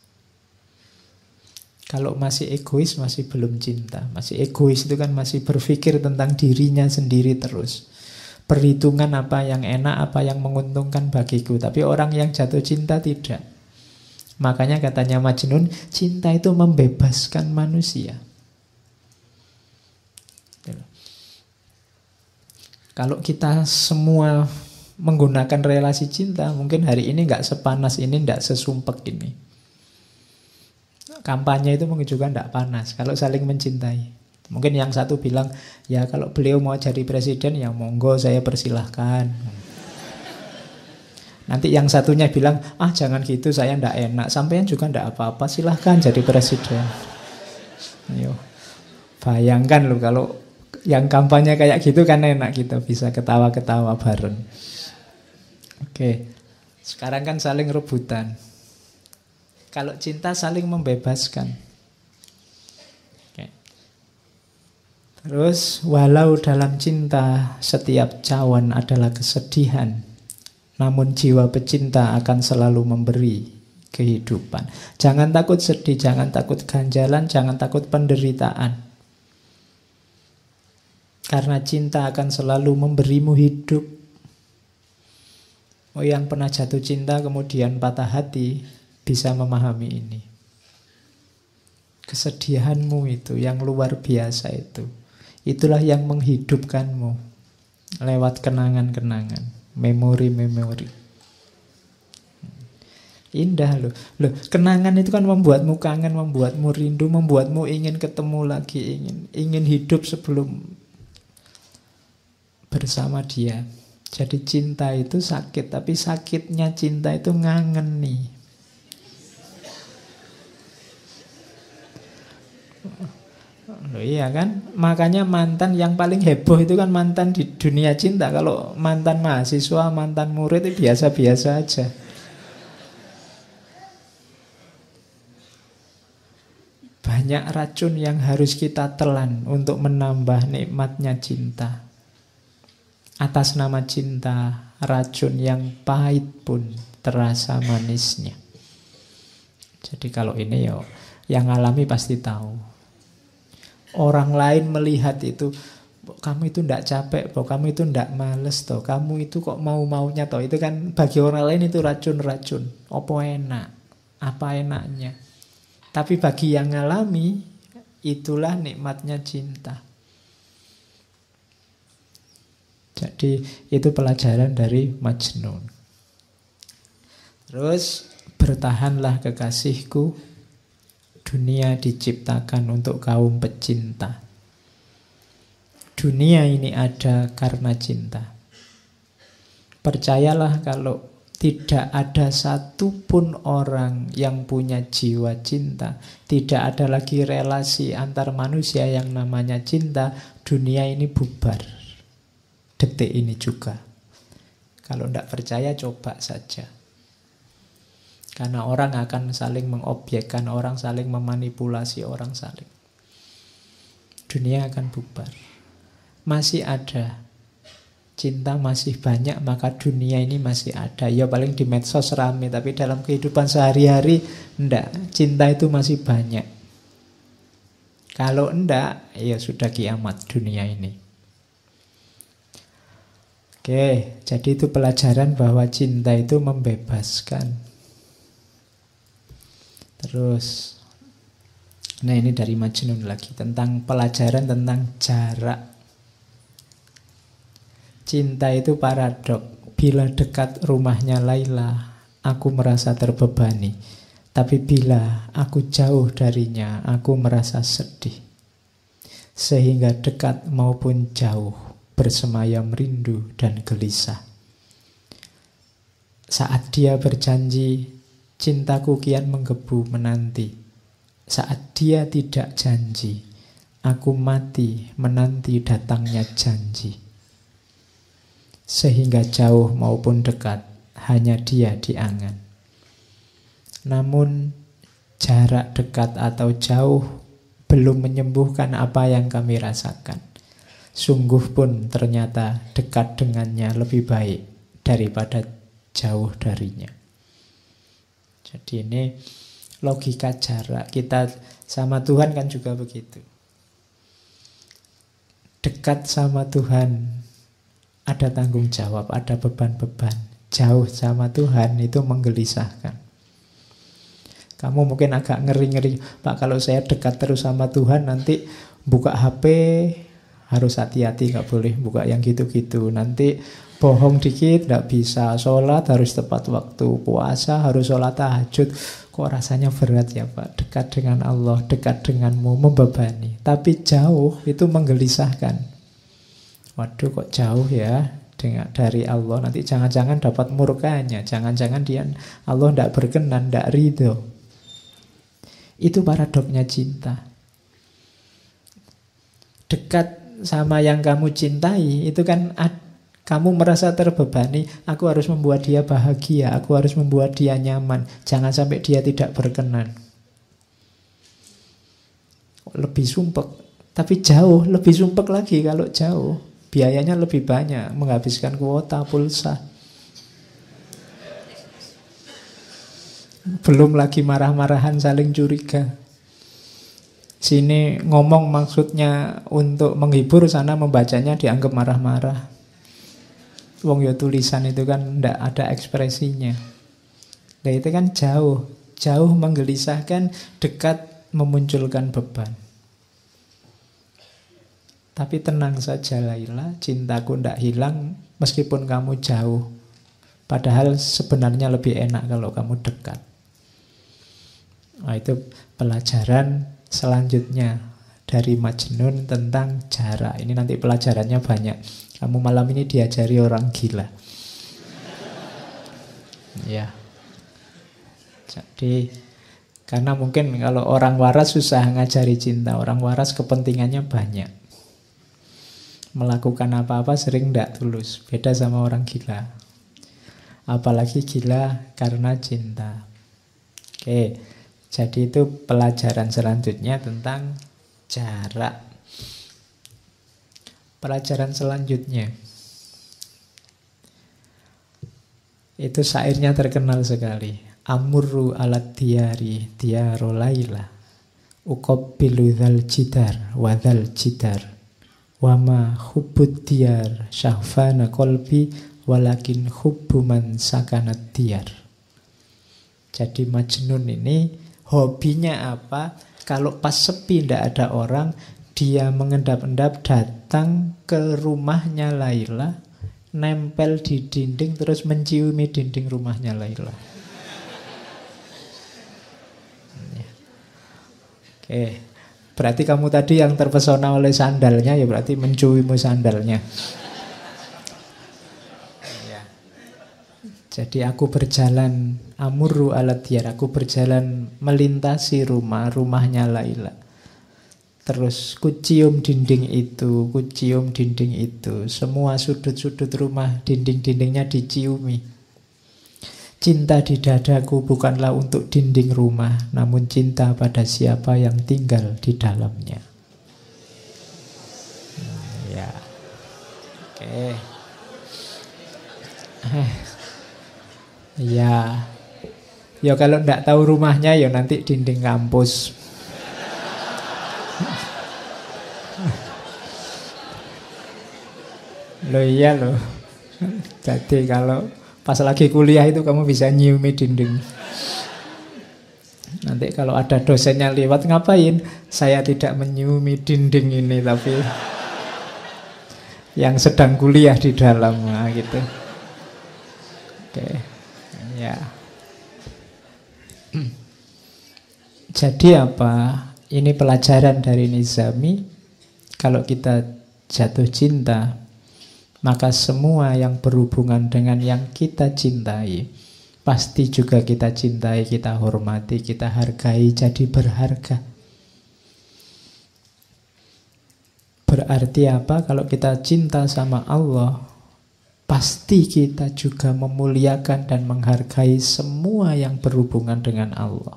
Kalau masih egois, masih belum cinta. Masih egois itu kan masih berpikir tentang dirinya sendiri terus. Perhitungan apa yang enak, apa yang menguntungkan bagiku. Tapi orang yang jatuh cinta tidak. Makanya katanya Majnun, cinta itu membebaskan manusia. Kalau kita semua menggunakan relasi cinta, mungkin hari ini nggak sepanas ini, nggak sesumpek ini. Kampanye itu menunjukkan nggak panas kalau saling mencintai. Mungkin yang satu bilang, ya kalau beliau mau jadi presiden, ya monggo saya persilahkan. Nanti yang satunya bilang, jangan gitu, saya ndak enak. Sampean juga ndak apa-apa, silahkan jadi presiden. Ayo. Bayangkan loh kalau yang kampanye kayak gitu kan enak, kita bisa ketawa-ketawa bareng. Oke, sekarang kan saling rebutan. Kalau cinta saling membebaskan. Oke. Terus, walau dalam cinta setiap cawan adalah kesedihan, namun jiwa pecinta akan selalu memberi kehidupan. Jangan takut sedih, jangan takut ganjalan, jangan takut penderitaan. Karena cinta akan selalu memberimu hidup. Oh, yang pernah jatuh cinta kemudian patah hati bisa memahami ini. Kesedihanmu itu yang luar biasa itu. Itulah yang menghidupkanmu lewat kenangan-kenangan, memori-memori. Indah loh. Loh, kenangan itu kan membuatmu kangen, membuatmu rindu, membuatmu ingin ketemu lagi, ingin hidup sebelum bersama dia. Jadi cinta itu sakit, tapi sakitnya cinta itu ngangen nih. Loh, iya kan? Makanya mantan yang paling heboh itu kan mantan di dunia cinta. Kalau mantan mahasiswa, mantan murid itu biasa-biasa aja. Banyak racun yang harus kita telan untuk menambah nikmatnya cinta. Atas nama cinta, racun yang pahit pun terasa manisnya. Jadi kalau ini ya, yang alami pasti tahu. Orang lain melihat itu, kamu itu ndak capek, kamu itu ndak males, toh kamu itu kok mau-maunya, toh itu kan bagi orang lain itu racun-racun. Apa enak, apa enaknya. Tapi bagi yang ngalami, itulah nikmatnya cinta. Jadi itu pelajaran dari Majnun. Terus, bertahanlah kekasihku, dunia diciptakan untuk kaum pecinta. Dunia ini ada karena cinta. Percayalah kalau tidak ada satupun orang yang punya jiwa cinta, tidak ada lagi relasi antar manusia yang namanya cinta, dunia ini bubar. Detik ini juga. Kalau tidak percaya, coba saja. Karena orang akan saling mengobjekkan, orang saling memanipulasi, orang saling. Dunia akan bubar. Masih ada. Cinta masih banyak, maka dunia ini masih ada. Ya paling di medsos rame, tapi dalam kehidupan sehari-hari, enggak. Cinta itu masih banyak. Kalau enggak, ya sudah kiamat dunia ini. Oke, jadi itu pelajaran bahwa cinta itu membebaskan. Terus, nah ini dari Majnun lagi, tentang pelajaran tentang jarak. Cinta itu paradok. Bila dekat rumahnya Laila, aku merasa terbebani. Tapi bila aku jauh darinya, aku merasa sedih. Sehingga dekat maupun jauh, bersemayam rindu dan gelisah. Saat dia berjanji, cintaku kian menggebu menanti. Saat dia tidak janji, aku mati menanti datangnya janji. Sehingga jauh maupun dekat, hanya dia di angan. Namun jarak dekat atau jauh belum menyembuhkan apa yang kami rasakan. Sungguh pun ternyata dekat dengannya lebih baik daripada jauh darinya. Jadi ini logika jarak. Kita sama Tuhan kan juga begitu. Dekat sama Tuhan ada tanggung jawab, ada beban-beban. Jauh sama Tuhan itu menggelisahkan. Kamu mungkin agak ngeri-ngeri, Pak, kalau saya dekat terus sama Tuhan nanti buka HP harus hati-hati, gak boleh buka yang gitu-gitu. Nanti bohong dikit gak bisa, sholat harus tepat waktu, puasa harus sholat tahajud. Kok rasanya berat ya Pak? Dekat dengan Allah, dekat denganmu, membebani. Tapi jauh itu menggelisahkan. Waduh kok jauh ya dari Allah. Nanti jangan-jangan dapat murkanya, jangan-jangan dia Allah tidak berkenan, tidak ridho. Itu paradoknya cinta. Dekat sama yang kamu cintai itu kan kamu merasa terbebani. Aku harus membuat dia bahagia, aku harus membuat dia nyaman, jangan sampai dia tidak berkenan. Lebih sumpek. Tapi jauh lebih sumpek lagi. Kalau jauh biayanya lebih banyak, menghabiskan kuota pulsa. Belum lagi marah-marahan, saling curiga. Sini ngomong maksudnya untuk menghibur, sana membacanya dianggap marah-marah. Wong ya tulisan itu kan ndak ada ekspresinya. Nah itu kan jauh, jauh menggelisahkan, dekat memunculkan beban. Tapi tenang saja Laila, cintaku ndak hilang meskipun kamu jauh. Padahal sebenarnya lebih enak kalau kamu dekat. Nah itu pelajaran selanjutnya dari Majnun tentang jarak. Ini nanti pelajarannya banyak. Kamu malam ini diajari orang gila. Ya. Jadi karena mungkin kalau orang waras susah ngajari cinta. Orang waras kepentingannya banyak. Melakukan apa-apa sering tidak tulus. Beda sama orang gila. Apalagi gila karena cinta. Oke. Jadi itu pelajaran selanjutnya tentang jarak. Pelajaran selanjutnya itu syairnya terkenal sekali. Amurru alat diyari diyaro laila uqabbilu dzal jidar wa dzal jidar wama hubbud diyar syahfana qalbi walakin hubbu man sakanat diyar. Jadi Majnun ini hobinya apa? Kalau pas sepi tidak ada orang, dia mengendap-endap datang ke rumahnya Laila, nempel di dinding terus menciumi dinding rumahnya Laila. Oke, berarti kamu tadi yang terpesona oleh sandalnya, ya berarti menciumi sandalnya. Jadi aku berjalan amurru alat diyar, aku berjalan melintasi rumahnya Laila. Terus kucium dinding itu, kucium dinding itu. Semua sudut-sudut rumah, dinding-dindingnya diciumi. Cinta di dadaku bukanlah untuk dinding rumah, namun cinta pada siapa yang tinggal di dalamnya. Ya. Oke. Ya, ya kalau ndak tahu rumahnya ya nanti dinding kampus. Loh iya loh. Jadi kalau pas lagi kuliah itu kamu bisa nyiumi dinding. Nanti kalau ada dosennya lewat ngapain? Saya tidak menyiumi dinding ini, tapi yang sedang kuliah di dalam, nah, gitu. Oke. Ya. Jadi apa? Ini pelajaran dari Nizami. Kalau kita jatuh cinta, maka semua yang berhubungan dengan yang kita cintai pasti juga kita cintai, kita hormati, kita hargai, jadi berharga. Berarti apa? Kalau kita cinta sama Allah, pasti kita juga memuliakan dan menghargai semua yang berhubungan dengan Allah.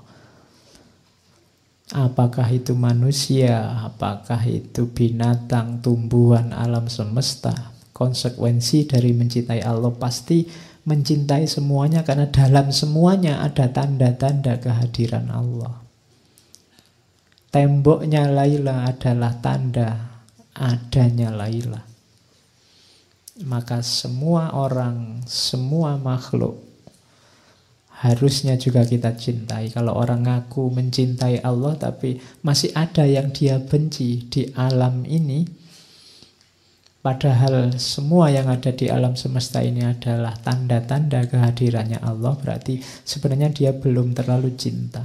Apakah itu manusia, apakah itu binatang, tumbuhan, alam semesta. Konsekuensi dari mencintai Allah pasti mencintai semuanya, karena dalam semuanya ada tanda-tanda kehadiran Allah. Temboknya Laila adalah tanda adanya Laila. Maka semua orang, semua makhluk harusnya juga kita cintai. Kalau orang ngaku mencintai Allah tapi masih ada yang dia benci di alam ini, padahal semua yang ada di alam semesta ini adalah tanda-tanda kehadirannya Allah, berarti sebenarnya dia belum terlalu cinta.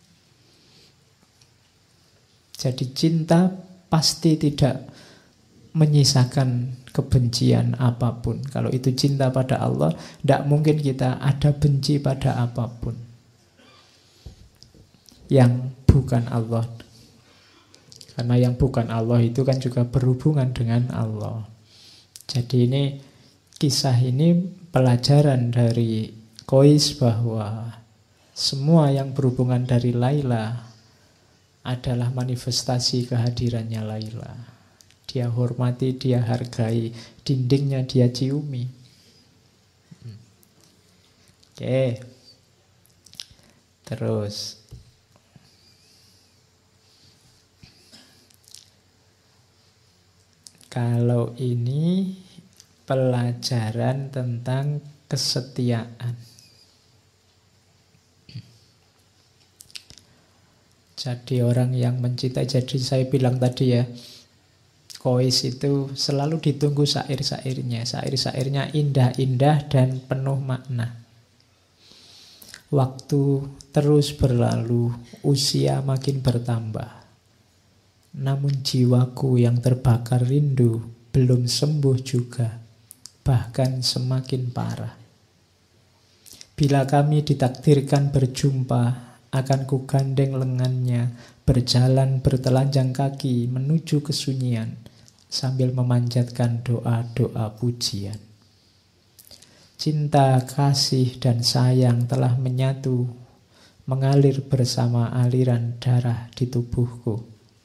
Jadi cinta pasti tidak menyisakan kebencian apapun. Kalau itu cinta pada Allah, tidak mungkin kita ada benci pada apapun yang bukan Allah. Karena yang bukan Allah itu kan juga berhubungan dengan Allah. Jadi ini, kisah ini pelajaran dari Qais bahwa semua yang berhubungan dari Laila adalah manifestasi kehadirannya Laila. Dia hormati, dia hargai, dindingnya dia ciumi. Oke. Terus Kalau ini pelajaran tentang kesetiaan. Jadi orang yang mencintai, jadi saya bilang tadi ya, Kois itu selalu ditunggu syair-syairnya. Syair-syairnya indah-indah dan penuh makna. Waktu terus berlalu, usia makin bertambah. Namun jiwaku yang terbakar rindu belum sembuh juga, bahkan semakin parah. Bila kami ditakdirkan berjumpa, akan kugandeng lengannya, berjalan bertelanjang kaki menuju kesunyian, sambil memanjatkan doa-doa pujian. Cinta, kasih, dan sayang telah menyatu, mengalir bersama aliran darah di tubuhku.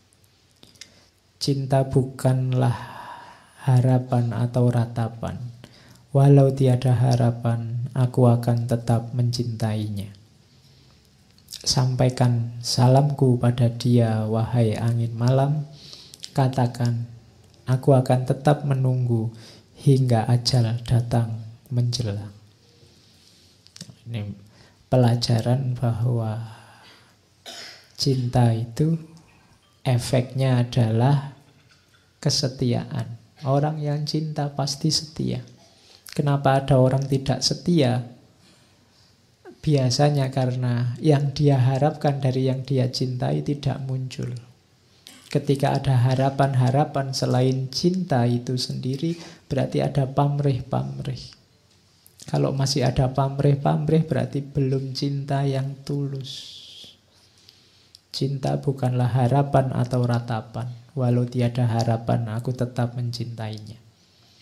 Cinta bukanlah harapan atau ratapan. Walau tiada harapan, aku akan tetap mencintainya. Sampaikan salamku pada dia, wahai angin malam. Katakan, aku akan tetap menunggu hingga ajal datang menjelang. Ini pelajaran bahwa cinta itu efeknya adalah kesetiaan. Orang yang cinta pasti setia. Kenapa ada orang tidak setia? Biasanya karena yang dia harapkan dari yang dia cintai tidak muncul. Ketika ada harapan-harapan selain cinta itu sendiri, berarti ada pamrih-pamrih. Kalau masih ada pamrih-pamrih, berarti belum cinta yang tulus. Cinta bukanlah harapan atau ratapan. Walau tiada harapan, aku tetap mencintainya.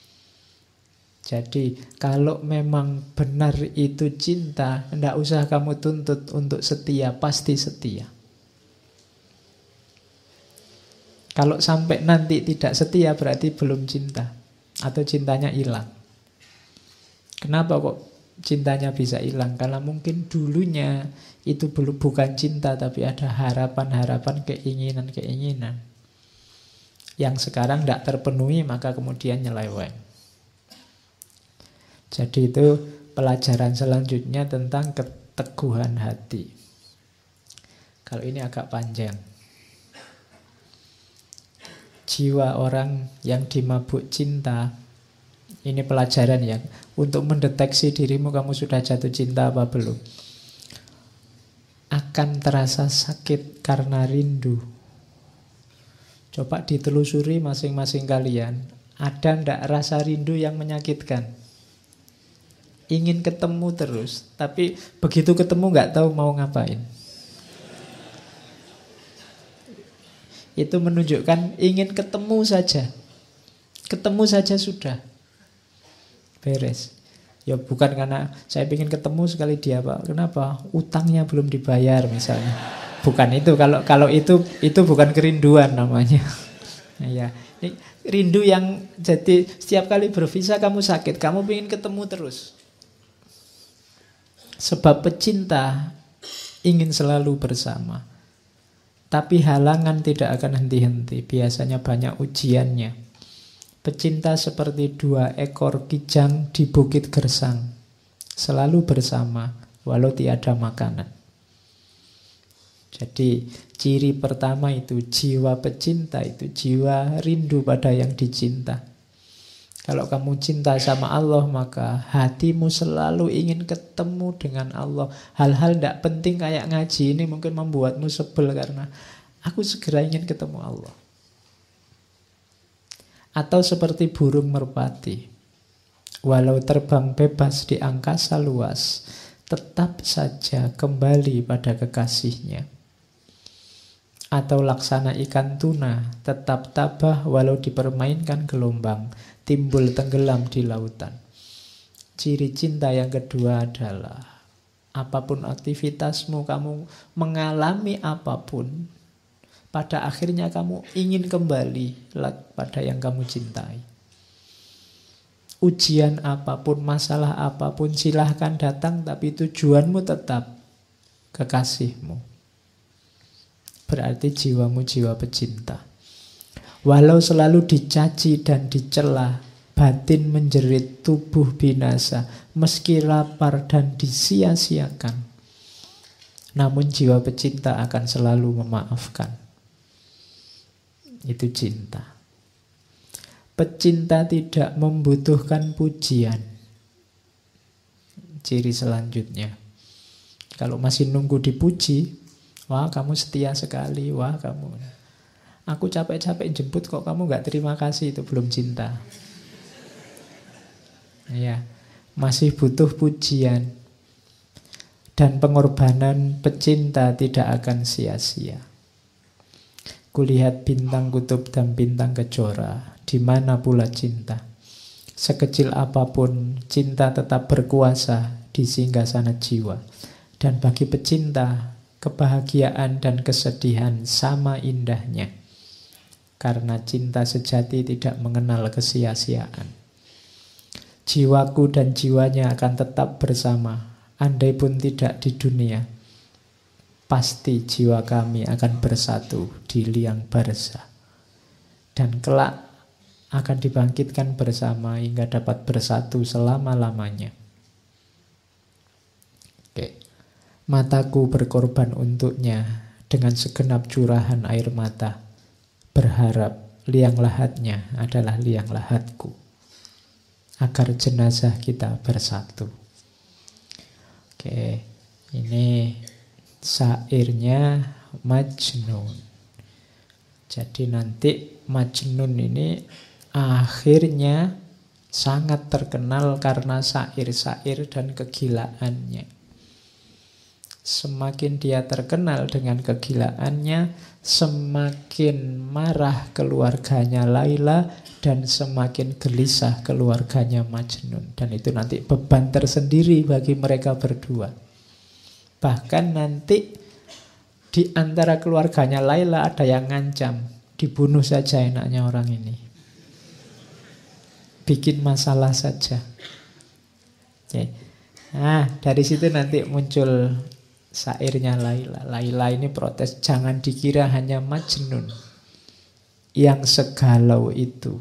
Jadi kalau memang benar itu cinta, tidak usah kamu tuntut untuk setia, pasti setia. Kalau sampai nanti tidak setia berarti belum cinta, atau cintanya hilang. Kenapa kok cintanya bisa hilang? Karena mungkin dulunya itu bukan cinta, tapi ada harapan-harapan, keinginan-keinginan yang sekarang tidak terpenuhi, maka kemudian nyeleweng. Jadi itu pelajaran selanjutnya tentang keteguhan hati. Kalau ini agak panjang. Jiwa orang yang dimabuk cinta, ini pelajaran ya, untuk mendeteksi dirimu kamu sudah jatuh cinta apa belum. Akan terasa sakit karena rindu. Coba ditelusuri masing-masing kalian, ada ndak rasa rindu yang menyakitkan? Ingin ketemu terus, tapi begitu ketemu nggak tahu mau ngapain. Itu menunjukkan ingin ketemu saja. Ketemu saja sudah beres. Ya bukan karena saya ingin ketemu sekali dia Pak. Kenapa? Utangnya belum dibayar misalnya. Bukan itu. Kalau itu bukan kerinduan namanya. Ya, ini rindu yang jadi setiap kali bervisa kamu sakit, kamu ingin ketemu terus. Sebab pecinta ingin selalu bersama. Tapi halangan tidak akan henti-henti. Biasanya banyak ujiannya. Pecinta seperti dua ekor kijang di bukit gersang. Selalu bersama, walau tiada makanan. Jadi ciri pertama itu jiwa pecinta, itu jiwa rindu pada yang dicinta. Kalau kamu cinta sama Allah, maka hatimu selalu ingin ketemu dengan Allah. Hal-hal tidak penting kayak ngaji ini mungkin membuatmu sebel karena aku segera ingin ketemu Allah. Atau seperti burung merpati, walau terbang bebas di angkasa luas, tetap saja kembali pada kekasihnya. Atau laksana ikan tuna, tetap tabah walau dipermainkan gelombang, timbul tenggelam di lautan. Ciri cinta yang kedua adalah apapun aktivitasmu, kamu mengalami apapun, pada akhirnya kamu ingin kembali pada yang kamu cintai. Ujian apapun, masalah apapun, silahkan datang, tapi tujuanmu tetap kekasihmu. Berarti jiwamu jiwa pecinta. Walau selalu dicaci dan dicela, batin menjerit, tubuh binasa, meski lapar dan disia-siakan, namun jiwa pecinta akan selalu memaafkan. Itu cinta. Pecinta tidak membutuhkan pujian. Ciri selanjutnya, kalau masih nunggu dipuji, wah kamu setia sekali, wah kamu, aku capek-capek jemput kok kamu gak terima kasih, itu belum cinta. Ya, masih butuh pujian. Dan pengorbanan pecinta tidak akan sia-sia. Kulihat bintang kutub dan bintang kejora, di mana pula cinta. Sekecil apapun, cinta tetap berkuasa di singgasana jiwa. Dan bagi pecinta, kebahagiaan dan kesedihan sama indahnya. Karena cinta sejati tidak mengenal kesia-siaan. Jiwaku dan jiwanya akan tetap bersama. Andai pun tidak di dunia, pasti jiwa kami akan bersatu di liang barza. Dan kelak akan dibangkitkan bersama hingga dapat bersatu selama-lamanya. Oke. Mataku berkorban untuknya dengan segenap curahan air mata, berharap liang lahatnya adalah liang lahatku, agar jenazah kita bersatu. Oke, ini syairnya Majnun. Jadi nanti Majnun ini akhirnya sangat terkenal karena syair-syair dan kegilaannya. Semakin dia terkenal dengan kegilaannya, semakin marah keluarganya Laila dan semakin gelisah keluarganya Majnun. Dan itu nanti beban tersendiri bagi mereka berdua. Bahkan nanti di antara keluarganya Laila ada yang ngancam, dibunuh saja enaknya orang ini, bikin masalah saja. Oke. Nah, dari situ nanti muncul syairnya Laila. Laila ini protes, jangan dikira hanya Majnun yang segalau itu.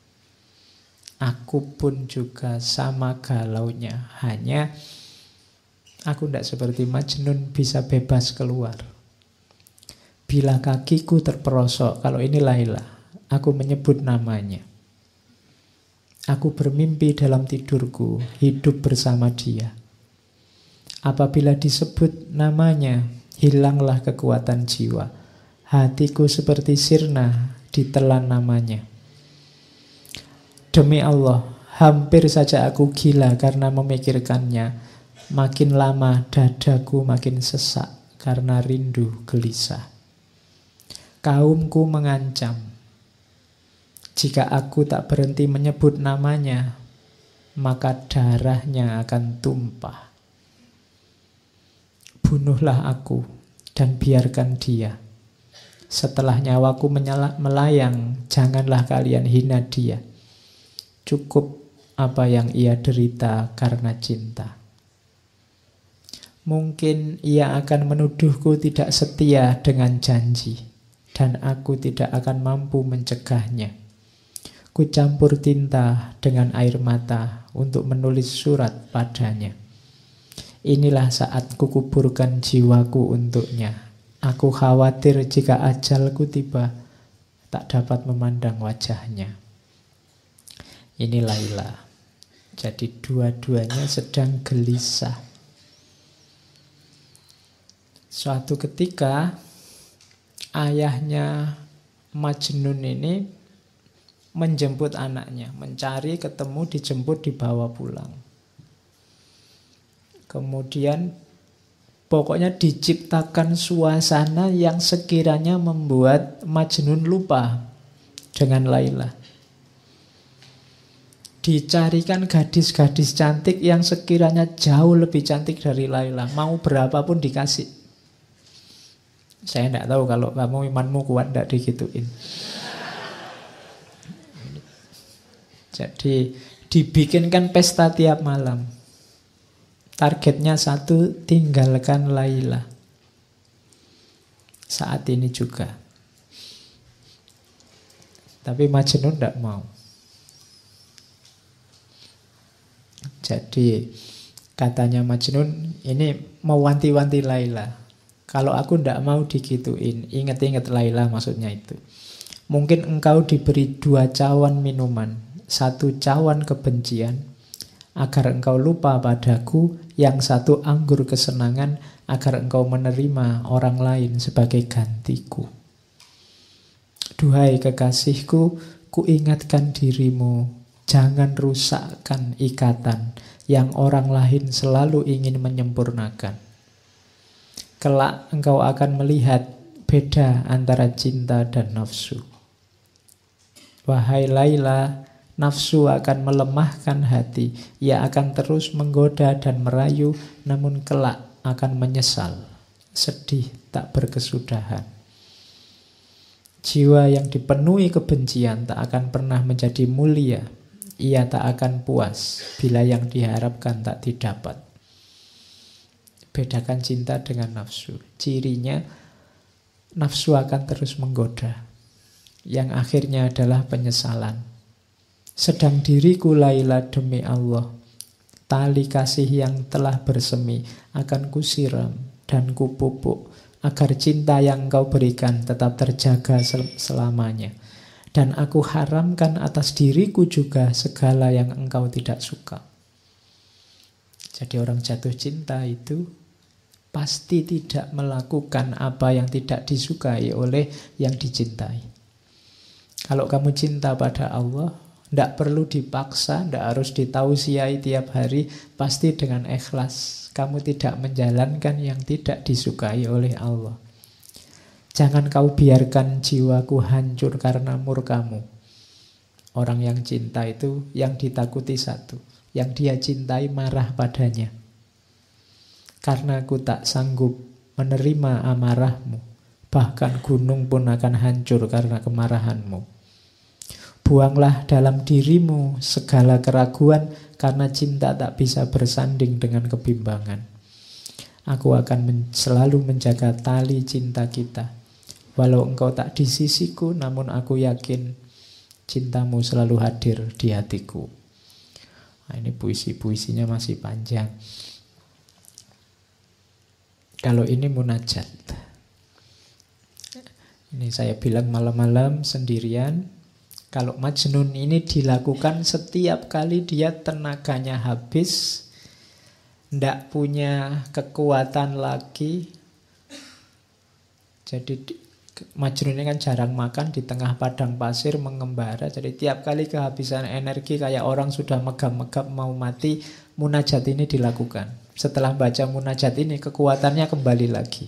Aku pun juga sama galaunya. Hanya aku tidak seperti Majnun bisa bebas keluar. Bila kakiku terperosok, kalau ini Laila, aku menyebut namanya. Aku bermimpi dalam tidurku, hidup bersama dia. Apabila disebut namanya, hilanglah kekuatan jiwa. Hatiku seperti sirna ditelan namanya. Demi Allah, hampir saja aku gila karena memikirkannya. Makin lama dadaku makin sesak karena rindu gelisah. Kaumku mengancam, jika aku tak berhenti menyebut namanya, maka darahnya akan tumpah. Bunuhlah aku dan biarkan dia. Setelah nyawaku melayang, janganlah kalian hina dia. Cukup apa yang ia derita karena cinta. Mungkin ia akan menuduhku tidak setia dengan janji, dan aku tidak akan mampu mencegahnya. Ku campur tinta dengan air mata untuk menulis surat padanya. Inilah saat kukuburkan jiwaku untuknya. Aku khawatir jika ajalku tiba, tak dapat memandang wajahnya. Ini Laila. Jadi dua-duanya sedang gelisah. Suatu ketika ayahnya Majnun ini menjemput anaknya, mencari, ketemu, dijemput, dibawa pulang. Kemudian pokoknya diciptakan suasana yang sekiranya membuat Majnun lupa dengan Laila. Dicarikan gadis-gadis cantik yang sekiranya jauh lebih cantik dari Laila. Mau berapapun dikasih. Saya tidak tahu kalau kamu imanmu kuat tidak digituin. Jadi dibikinkan pesta tiap malam. Targetnya satu, tinggalkan Laila. Saat ini juga. Tapi Majnun tidak mau. Jadi katanya Majnun ini mewanti-wanti Laila. Kalau aku tidak mau digituin, ingat-ingat Laila maksudnya itu. Mungkin engkau diberi 2 cawan minuman, 1 cawan kebencian, agar engkau lupa padaku, yang 1 anggur kesenangan, agar engkau menerima orang lain sebagai gantiku. Duhai kekasihku, ku ingatkan dirimu, jangan rusakkan ikatan yang orang lain selalu ingin menyempurnakan. Kelak engkau akan melihat beda antara cinta dan nafsu. Wahai Laila, nafsu akan melemahkan hati. Ia akan terus menggoda dan merayu, namun kelak akan menyesal, sedih tak berkesudahan. Jiwa yang dipenuhi kebencian tak akan pernah menjadi mulia. Ia tak akan puas bila yang diharapkan tak didapat. Bedakan cinta dengan nafsu. Cirinya, nafsu akan terus menggoda, yang akhirnya adalah penyesalan. Sedang diriku Laila demi Allah, tali kasih yang telah bersemi akan kusiram dan kupupuk, agar cinta yang engkau berikan tetap terjaga selamanya. Dan aku haramkan atas diriku juga segala yang engkau tidak suka. Jadi orang jatuh cinta itu pasti tidak melakukan apa yang tidak disukai oleh yang dicintai. Kalau kamu cinta pada Allah, tidak perlu dipaksa, tidak harus ditausiai tiap hari, pasti dengan ikhlas. Kamu tidak menjalankan yang tidak disukai oleh Allah. Jangan kau biarkan jiwaku hancur karena murkamu. Orang yang cinta itu yang ditakuti 1, yang dia cintai marah padanya. Karena aku tak sanggup menerima amarahmu, bahkan gunung pun akan hancur karena kemarahanmu. Buanglah dalam dirimu segala keraguan, karena cinta tak bisa bersanding dengan kebimbangan. Aku akan selalu menjaga tali cinta kita. Walau engkau tak di sisiku, namun aku yakin cintamu selalu hadir di hatiku. Nah, ini puisi-puisinya masih panjang. Kalau ini munajat. Ini saya bilang malam-malam sendirian. Kalau Majnun ini dilakukan setiap kali dia tenaganya habis, ndak punya kekuatan lagi. Jadi Majnun ini kan jarang makan, di tengah padang pasir mengembara. Jadi tiap kali kehabisan energi kayak orang sudah megap-megap mau mati, munajat ini dilakukan. Setelah baca munajat ini kekuatannya kembali lagi.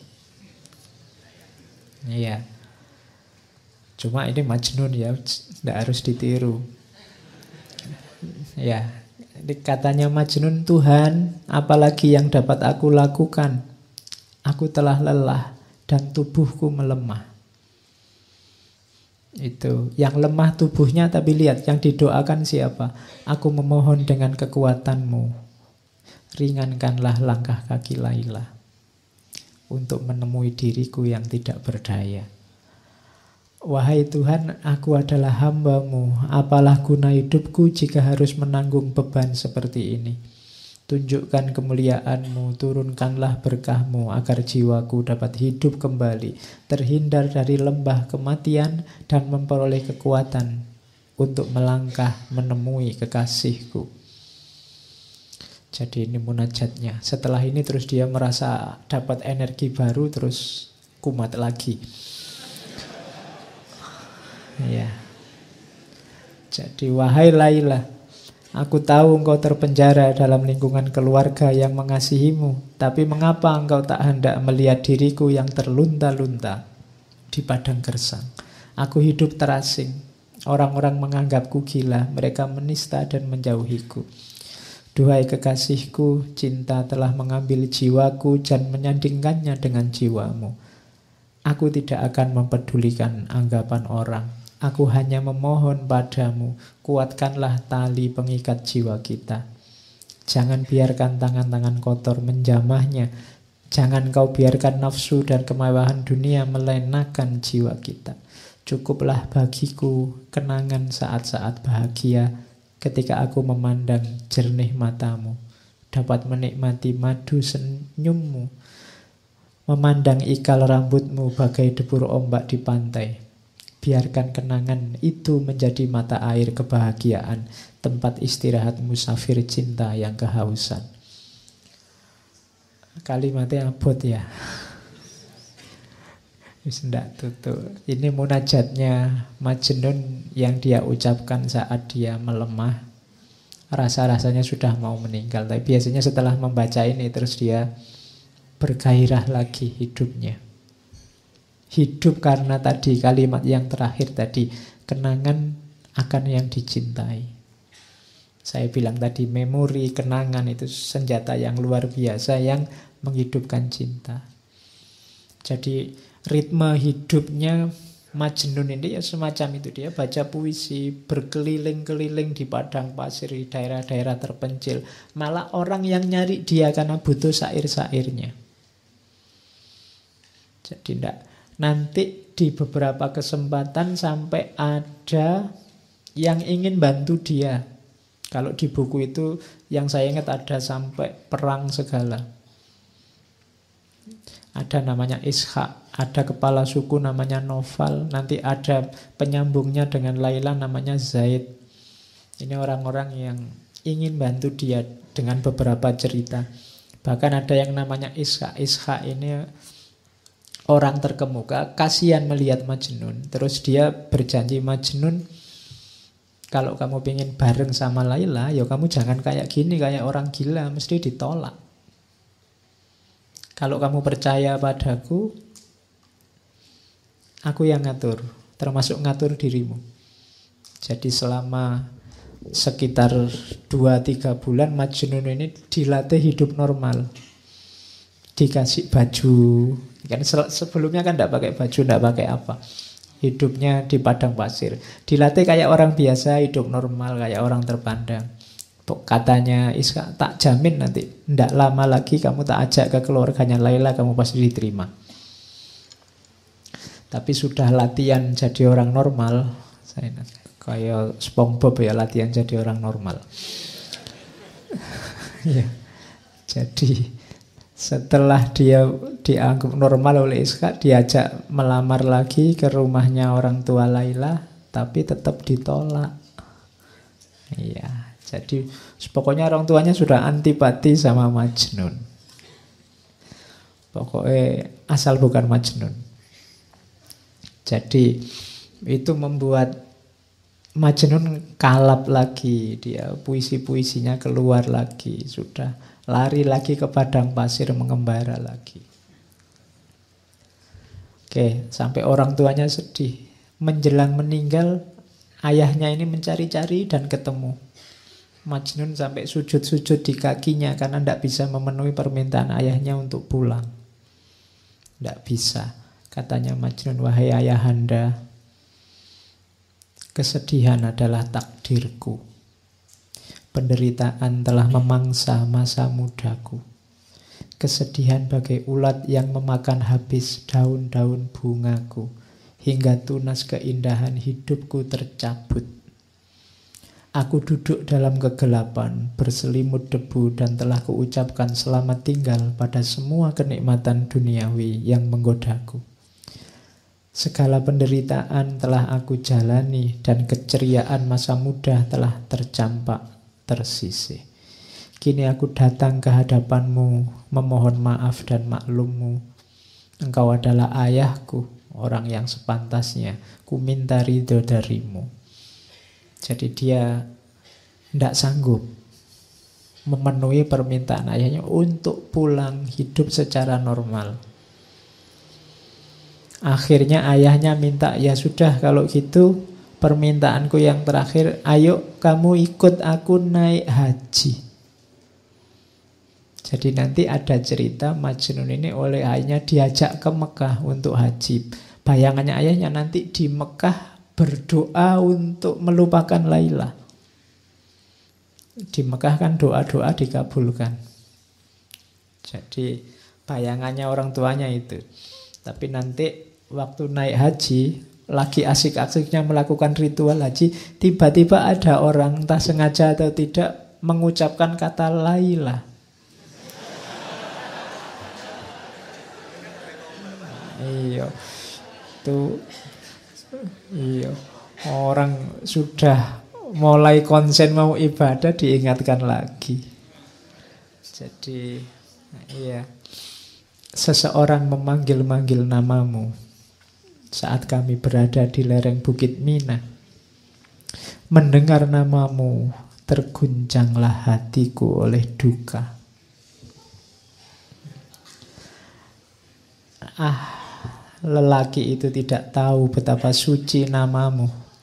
Iya. Cuma ini Majnun ya, tidak harus ditiru. Ya, katanya Majnun, Tuhan, apalagi yang dapat aku lakukan? Aku telah lelah dan tubuhku melemah. Itu yang lemah tubuhnya, tapi lihat yang didoakan siapa? Aku memohon dengan kekuatanmu, ringankanlah langkah kaki Laila untuk menemui diriku yang tidak berdaya. Wahai Tuhan, aku adalah hamba-Mu. Apalah guna hidupku jika harus menanggung beban seperti ini? Tunjukkan kemuliaan-Mu, turunkanlah berkah-Mu agar jiwaku dapat hidup kembali, terhindar dari lembah kematian dan memperoleh kekuatan untuk melangkah menemui kekasihku. Jadi ini munajatnya. Setelah ini terus dia merasa dapat energi baru, terus kumat lagi. Ya. Jadi wahai Laila, aku tahu engkau terpenjara dalam lingkungan keluarga yang mengasihimu, tapi mengapa engkau tak hendak melihat diriku yang terlunta-lunta di padang gersang? Aku hidup terasing. Orang-orang menganggapku gila, mereka menista dan menjauhiku. Duhai kekasihku, cinta telah mengambil jiwaku dan menyandingkannya dengan jiwamu. Aku tidak akan mempedulikan anggapan orang. Aku hanya memohon padamu, kuatkanlah tali pengikat jiwa kita. Jangan biarkan tangan-tangan kotor menjamahnya. Jangan kau biarkan nafsu dan kemewahan dunia melenakan jiwa kita. Cukuplah bagiku kenangan saat-saat bahagia ketika aku memandang jernih matamu, dapat menikmati madu senyummu, memandang ikal rambutmu bagai debur ombak di pantai. Biarkan kenangan itu menjadi mata air kebahagiaan, tempat istirahat musafir cinta yang kehausan. Kalimatnya abot ya. Ndak tutup. Ini munajatnya Majnun yang dia ucapkan saat dia melemah. Rasa-rasanya sudah mau meninggal. Tapi biasanya setelah membaca ini terus dia bergairah lagi hidupnya. Hidup karena tadi kalimat yang terakhir tadi, kenangan akan yang dicintai. Saya bilang tadi memori, kenangan itu senjata yang luar biasa yang menghidupkan cinta. Jadi ritme hidupnya Majnun ini ya semacam itu. Dia baca puisi, berkeliling-keliling di padang pasir, di daerah-daerah terpencil. Malah orang yang nyari dia karena butuh syair-syairnya. Jadi nanti di beberapa kesempatan sampai ada yang ingin bantu dia. Kalau di buku itu yang saya ingat ada sampai perang segala. Ada namanya Ishak, ada kepala suku namanya Noval, nanti ada penyambungnya dengan Laila namanya Zaid. Ini orang-orang yang ingin bantu dia dengan beberapa cerita. Bahkan ada yang namanya Ishak. Ishak ini orang terkemuka, kasihan melihat Majnun. Terus dia berjanji, Majnun, kalau kamu pengen bareng sama Laila, ya kamu jangan kayak gini, kayak orang gila, mesti ditolak. Kalau kamu percaya padaku, aku yang ngatur, termasuk ngatur dirimu. Jadi selama sekitar 2-3 bulan Majnun ini dilatih hidup normal. Dikasih baju, kan sebelumnya kan tidak pakai baju, tidak pakai apa. Hidupnya di padang pasir. Dilatih kayak orang biasa, hidup normal, kayak orang terpandang. Katanya Ishak, tak jamin nanti tidak lama lagi kamu tak ajak ke keluarganya Laila, kamu pasti diterima. Tapi sudah latihan jadi orang normal. Saya kayak SpongeBob ya, latihan jadi orang normal. Ya. Jadi setelah dia dianggap normal oleh Ishak, diajak melamar lagi ke rumahnya orang tua Laila, tapi tetap ditolak. Iya. Jadi pokoknya orang tuanya sudah antipati sama Majnun. Pokoknya asal bukan Majnun. Jadi itu membuat Majnun kalap lagi. Dia puisi-puisinya keluar lagi. Sudah lari lagi ke padang pasir, mengembara lagi. Oke, sampai orang tuanya sedih. Menjelang meninggal, ayahnya ini mencari-cari dan ketemu. Majnun sampai sujud-sujud di kakinya karena tidak bisa memenuhi permintaan ayahnya untuk pulang. Tidak bisa. Katanya Majnun, wahai ayahanda, kesedihan adalah takdirku. Penderitaan telah memangsa masa mudaku. Kesedihan bagai ulat yang memakan habis daun-daun bungaku, hingga tunas keindahan hidupku tercabut. Aku duduk dalam kegelapan, berselimut debu, dan telah kuucapkan selamat tinggal pada semua kenikmatan duniawi yang menggodaku. Segala penderitaan telah aku jalani, dan keceriaan masa muda telah tercampak, tersisih. Kini aku datang ke hadapanmu, memohon maaf dan maklummu. Engkau adalah ayahku, orang yang sepantasnya ku minta ridho darimu. Jadi dia tidak sanggup memenuhi permintaan ayahnya untuk pulang hidup secara normal. Akhirnya ayahnya minta, ya sudah kalau gitu permintaanku yang terakhir, ayo kamu ikut aku naik haji. Jadi nanti ada cerita Majnun ini oleh ayahnya diajak ke Mekah untuk haji. Bayangannya ayahnya nanti di Mekah berdoa untuk melupakan Laila. Di Mekah kan doa-doa dikabulkan. Jadi bayangannya orang tuanya itu. Tapi nanti waktu naik haji, lagi asik-asiknya melakukan ritual haji, tiba-tiba ada orang entah sengaja atau tidak mengucapkan kata Laila. Iya. Itu iya. Orang sudah mulai konsen mau ibadah diingatkan lagi. Jadi iya. Seseorang memanggil-manggil namamu saat kami berada di lereng Bukit Mina. Mendengar namamu, terguncanglah hatiku oleh duka. Lelaki itu tidak tahu betapa suci namamu.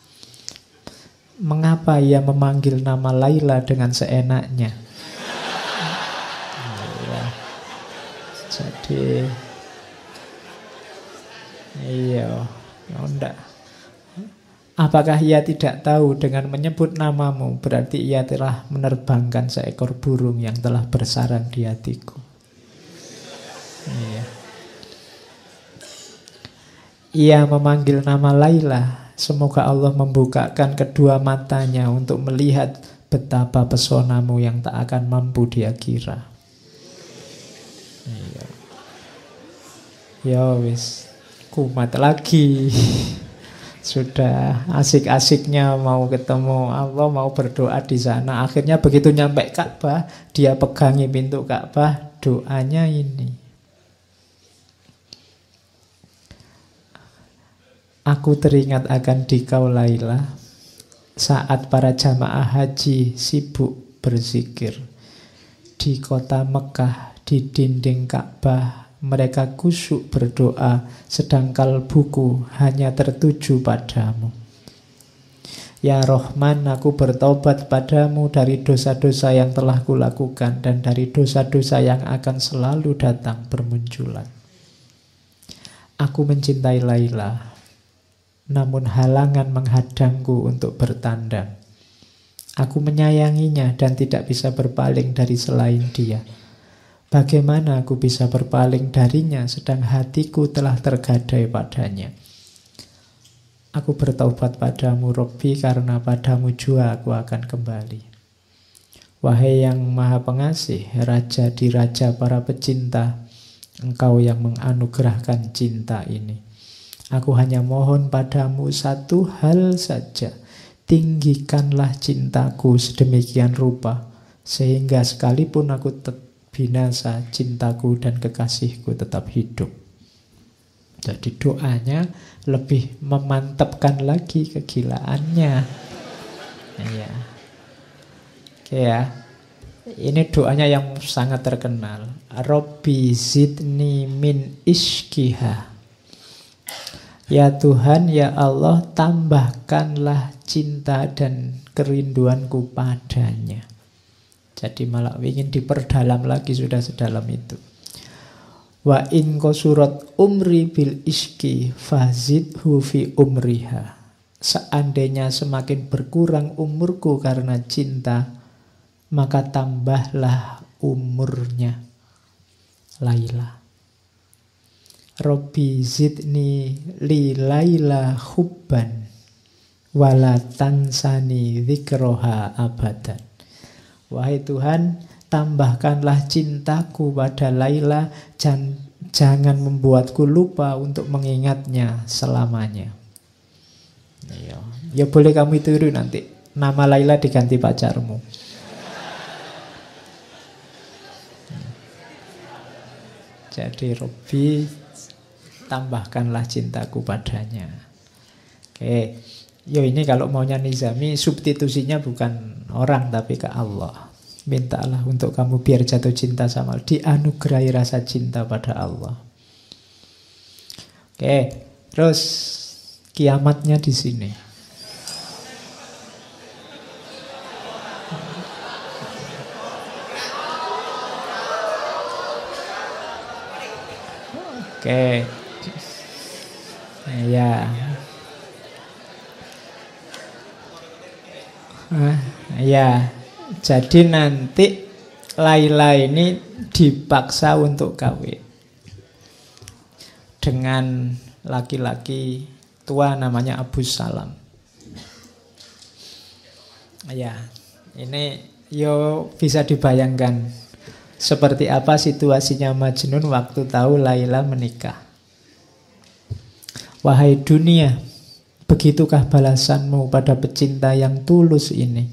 Mengapa ia memanggil nama Laila dengan seenaknya? Jadi iya, enggak. Apakah ia tidak tahu dengan menyebut namamu berarti ia telah menerbangkan seekor burung yang telah bersarang di hatiku? Iya. Ia memanggil nama Laila. Semoga Allah membukakan kedua matanya untuk melihat betapa pesonamu yang tak akan mampu dia kira. Iya. Ya wis, kumat lagi. Sudah asik-asiknya mau ketemu Allah, mau berdoa di sana. Akhirnya begitu nyampe Ka'bah, dia pegangi pintu Ka'bah, doanya ini. Aku teringat akan dikau Laila saat para jamaah haji sibuk berzikir di kota Mekah, di dinding Ka'bah. Mereka khusyuk berdoa, sedang kalbuku hanya tertuju padamu. Ya Rahman, aku bertobat padamu dari dosa-dosa yang telah kulakukan dan dari dosa-dosa yang akan selalu datang bermunculan. Aku mencintai Laila, namun halangan menghadangku untuk bertandang. Aku menyayanginya dan tidak bisa berpaling dari selain dia. Bagaimana aku bisa berpaling darinya sedang hatiku telah tergadai padanya? Aku bertaubat padamu Robbi, karena padamu jua aku akan kembali. Wahai yang maha pengasih, Raja di raja para pecinta, Engkau yang menganugerahkan cinta ini. Aku hanya mohon padamu satu hal saja. Tinggikanlah cintaku sedemikian rupa, sehingga sekalipun aku binasa, cintaku dan kekasihku tetap hidup. Jadi doanya lebih memantapkan lagi kegilaannya. Iya. Oke ya. Ini doanya yang sangat terkenal. Robbi zidni min ishkiha. Ya Tuhan, ya Allah, tambahkanlah cinta dan kerinduanku padanya. Jadi malah ingin diperdalam lagi, sudah sedalam itu. Wa in qasurat umri bil iski fazidhu fi umriha. Seandainya semakin berkurang umurku karena cinta, maka tambahlah umurnya Laila. Robbi zidni li Laila hubban wala tansani dzikroha abadan. Wahai Tuhan, tambahkanlah cintaku pada Laila, jangan membuatku lupa untuk mengingatnya selamanya. Ya boleh kamu tiru nanti. Nama Laila diganti pacarmu. Jadi Robbi, tambahkanlah cintaku padanya. Oke. Yo ini kalau maunya Nizami, substitusinya bukan orang tapi ke Allah. Mintalah untuk kamu biar jatuh cinta sama Allah, dianugerahi rasa cinta pada Allah. Oke, terus kiamatnya di sini. Oke. Ya. Ya, jadi nanti Laila ini dipaksa untuk kawin dengan laki-laki tua namanya Abu Salam. Ya, ini yo bisa dibayangkan seperti apa situasinya Majnun waktu tahu Laila menikah. Wahai dunia, begitukah balasanmu pada pecinta yang tulus ini?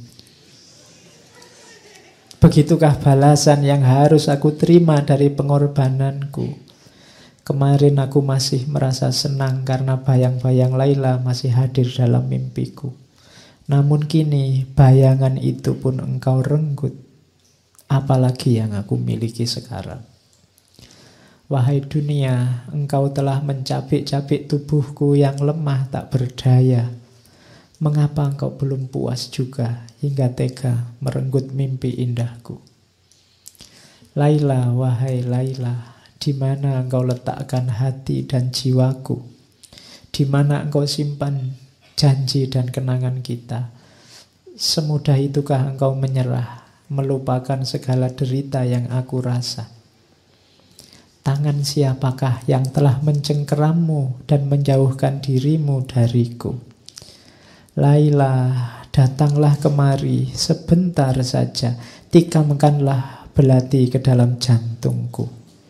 Begitukah balasan yang harus aku terima dari pengorbananku? Kemarin aku masih merasa senang karena bayang-bayang Laila masih hadir dalam mimpiku. Namun kini bayangan itu pun engkau renggut. Apalagi yang aku miliki sekarang. Wahai dunia, engkau telah mencabik-cabik tubuhku yang lemah tak berdaya. Mengapa engkau belum puas juga hingga tega merenggut mimpi indahku? Laila, wahai Laila, di mana engkau letakkan hati dan jiwaku? Di mana engkau simpan janji dan kenangan kita? Semudah itukah engkau menyerah, melupakan segala derita yang aku rasa? Tangan siapakah yang telah mencengkerammu dan menjauhkan dirimu dariku? Laila, datanglah kemari sebentar saja, tikamkanlah belati ke dalam jantungku.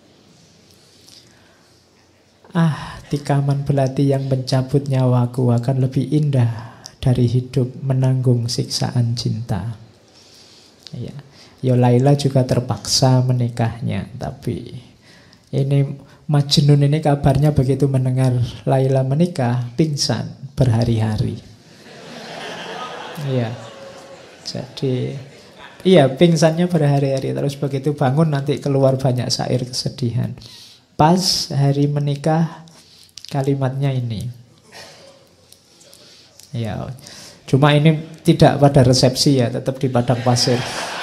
Tikaman belati yang mencabut nyawaku akan lebih indah dari hidup menanggung siksaan cinta. Ya, Laila juga terpaksa menikahnya, tapi ini Majnun ini kabarnya begitu mendengar Laila menikah, pingsan berhari-hari. Iya. Jadi pingsannya berhari-hari. Terus begitu bangun nanti keluar banyak syair kesedihan. Pas hari menikah kalimatnya ini. Ya, cuma ini tidak pada resepsi ya, tetap di padang pasir.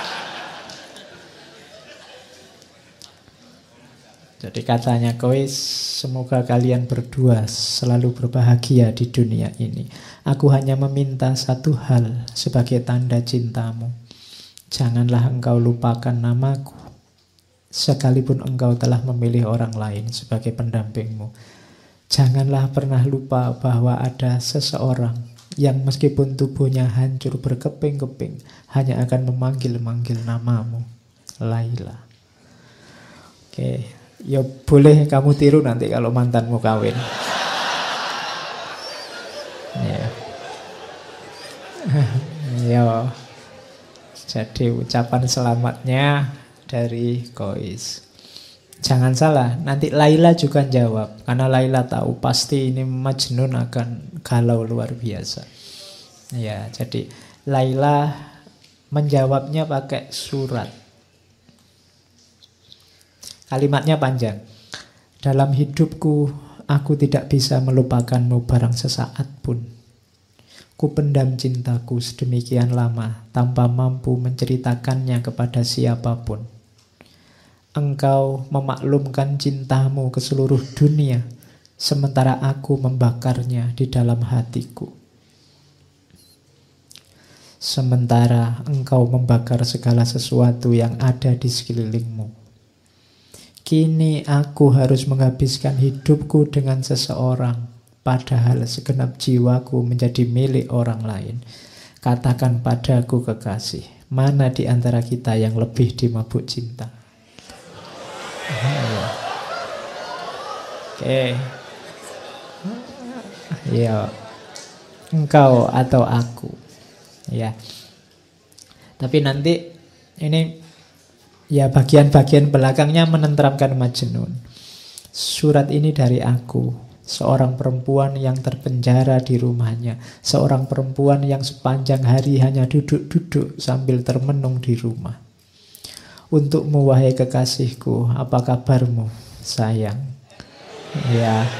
Jadi katanya, Kois, semoga kalian berdua selalu berbahagia di dunia ini. Aku hanya meminta satu hal sebagai tanda cintamu. Janganlah engkau lupakan namaku, sekalipun engkau telah memilih orang lain sebagai pendampingmu. Janganlah pernah lupa bahwa ada seseorang yang meskipun tubuhnya hancur berkeping-keping, hanya akan memanggil-manggil namamu, Laila. Oke. Ya boleh kamu tiru nanti kalau mantanmu kawin. Ya. Ya. Jadi ucapan selamatnya dari Kois. Jangan salah, nanti Laila juga jawab. Karena Laila tahu pasti ini Majnun akan galau luar biasa. Ya, jadi Laila menjawabnya pakai surat. Kalimatnya panjang. Dalam hidupku, aku tidak bisa melupakanmu barang sesaat pun. Ku pendam cintaku sedemikian lama tanpa mampu menceritakannya kepada siapapun. Engkau memaklumkan cintamu ke seluruh dunia, sementara aku membakarnya di dalam hatiku. Sementara engkau membakar segala sesuatu yang ada di sekelilingmu. Kini aku harus menghabiskan hidupku dengan seseorang, padahal segenap jiwaku menjadi milik orang lain. Katakan padaku kekasih, mana di antara kita yang lebih dimabuk cinta? Oke. Ya, engkau atau aku. Ya. Tapi nanti ini ya bagian-bagian belakangnya menenteramkan Majnun. Surat ini dari aku, seorang perempuan yang terpenjara di rumahnya, seorang perempuan yang sepanjang hari hanya duduk-duduk sambil termenung di rumah. Untukmu wahai kekasihku, apa kabarmu sayang? Ya.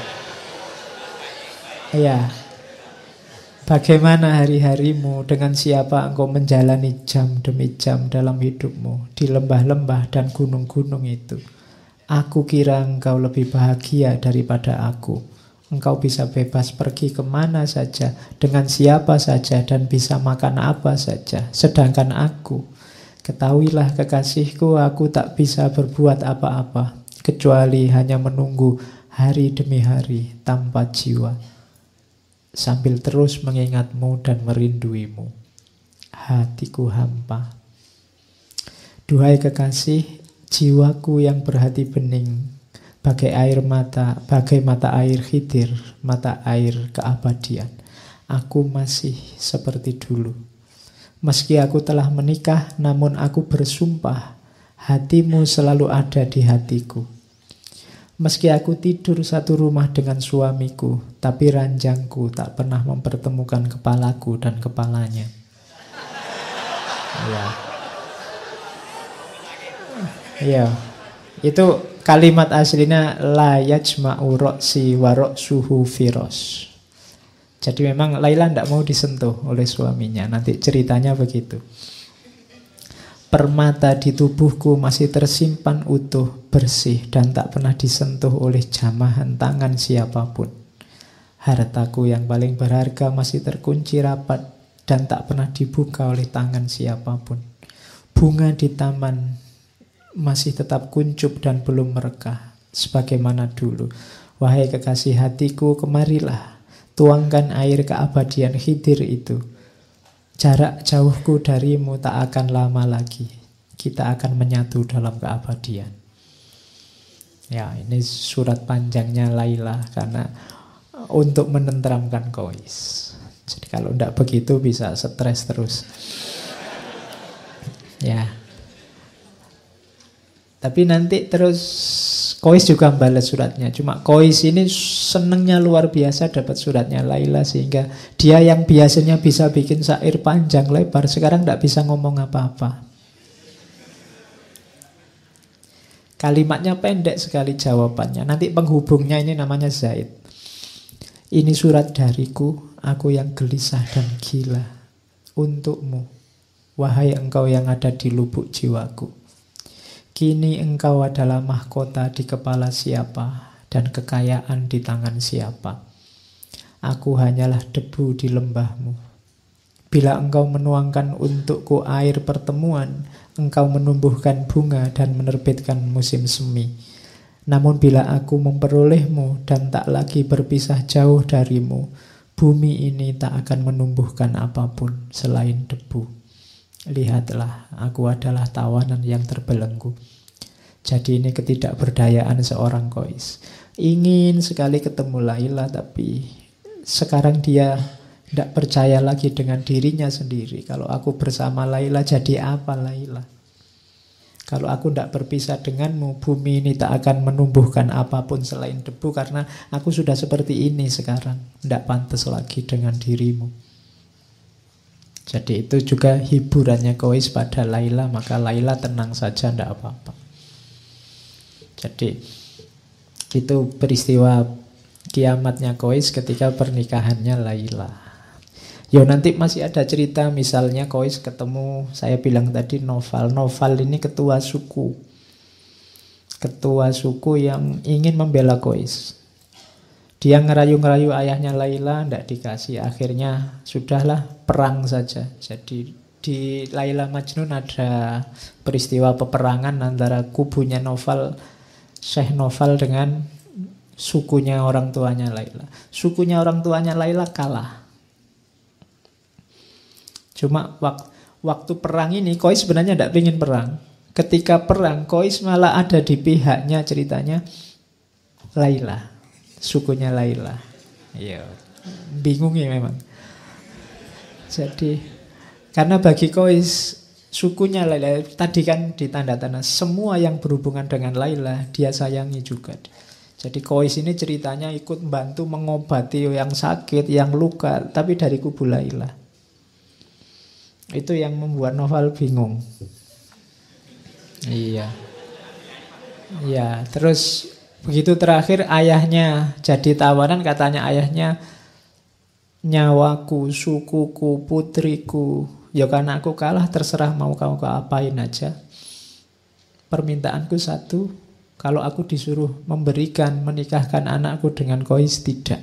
Bagaimana hari-harimu, dengan siapa engkau menjalani jam demi jam dalam hidupmu di lembah-lembah dan gunung-gunung itu? Aku kira engkau lebih bahagia daripada aku. Engkau bisa bebas pergi kemana saja, dengan siapa saja, dan bisa makan apa saja. Sedangkan aku, ketahuilah kekasihku, aku tak bisa berbuat apa-apa, kecuali hanya menunggu hari demi hari tanpa jiwa. sambil terus mengingatmu dan merinduimu. Hatiku hampa. Duhai kekasih, jiwaku yang berhati bening, bagai mata air Khidir, mata air keabadian. Aku masih seperti dulu. Meski aku telah menikah, namun aku bersumpah, hatimu selalu ada di hatiku. Meski aku tidur satu rumah dengan suamiku, tapi ranjangku tak pernah mempertemukan kepalaku dan kepalanya. Ya, itu kalimat aslinya la yajma'u ra'si wa ra'suhu firos. Jadi memang Laila tidak mau disentuh oleh suaminya. Nanti ceritanya begitu. Permata di tubuhku masih tersimpan utuh, bersih, dan tak pernah disentuh oleh jamahan tangan siapapun. Hartaku yang paling berharga masih terkunci rapat dan tak pernah dibuka oleh tangan siapapun. Bunga di taman masih tetap kuncup dan belum merekah sebagaimana dulu. Wahai kekasih hatiku, kemarilah, tuangkan air keabadian Khidir itu. Jarak jauhku darimu tak akan lama lagi. Kita akan menyatu dalam keabadian. Ya, ini surat panjangnya Laila karena untuk menenteramkan Qais. Jadi kalau tidak begitu bisa stres terus. Ya. Tapi nanti terus Qais juga membalas suratnya. Cuma Qais ini senengnya luar biasa dapat suratnya Laila, sehingga dia yang biasanya bisa bikin syair panjang lebar sekarang tidak bisa ngomong apa-apa. Kalimatnya pendek sekali jawabannya. Nanti penghubungnya ini namanya Zaid. Ini surat dariku, aku yang gelisah dan gila. Untukmu, wahai engkau yang ada di lubuk jiwaku. Kini engkau adalah mahkota di kepala siapa dan kekayaan di tangan siapa. Aku hanyalah debu di lembahmu. Bila engkau menuangkan untukku air pertemuan, engkau menumbuhkan bunga dan menerbitkan musim semi. Namun bila aku memperolehmu dan tak lagi berpisah jauh darimu, bumi ini tak akan menumbuhkan apapun selain debu. Lihatlah, aku adalah tawanan yang terbelenggu. Jadi ini ketidakberdayaan seorang Qais. Ingin sekali ketemu Laila, tapi sekarang dia tidak percaya lagi dengan dirinya sendiri. Kalau aku bersama Laila, jadi apa Laila? Kalau aku tidak berpisah denganmu, bumi ini tak akan menumbuhkan apapun selain debu, karena aku sudah seperti ini sekarang. Tidak pantas lagi dengan dirimu. Jadi itu juga hiburannya Qais pada Laila, maka Laila tenang saja, tidak apa-apa. Jadi itu peristiwa kiamatnya Qais ketika pernikahannya Laila. Yo, nanti masih ada cerita, misalnya Qais ketemu, saya bilang tadi Noval. Noval ini ketua suku. Ketua suku yang ingin membela Qais. Dia ngerayu-ngerayu ayahnya Laila, tidak dikasih. Akhirnya sudahlah, perang saja. Jadi di Laila Majnun ada peristiwa peperangan antara kubunya Noval, Syekh Noval, dengan sukunya orang tuanya Laila. Sukunya orang tuanya Laila kalah. Cuma waktu perang ini Qais sebenarnya tidak ingin perang. Ketika perang, Qais malah ada di pihaknya, ceritanya Laila, sukunya Laila. Iya, bingung ya memang. Jadi karena bagi Qais sukunya Laila tadi kan ditanda-tanda semua yang berhubungan dengan Laila dia sayangi juga. Jadi Qais ini ceritanya ikut membantu mengobati yang sakit, yang luka, tapi dari kubu Laila. Itu yang membuat Noval bingung. Iya. Ya, terus begitu terakhir ayahnya jadi tawanan, katanya ayahnya, nyawaku, sukuku, putriku, ya karena aku kalah terserah mau kamu apain aja. Permintaanku satu, kalau aku disuruh memberikan, menikahkan anakku dengan Qais, tidak.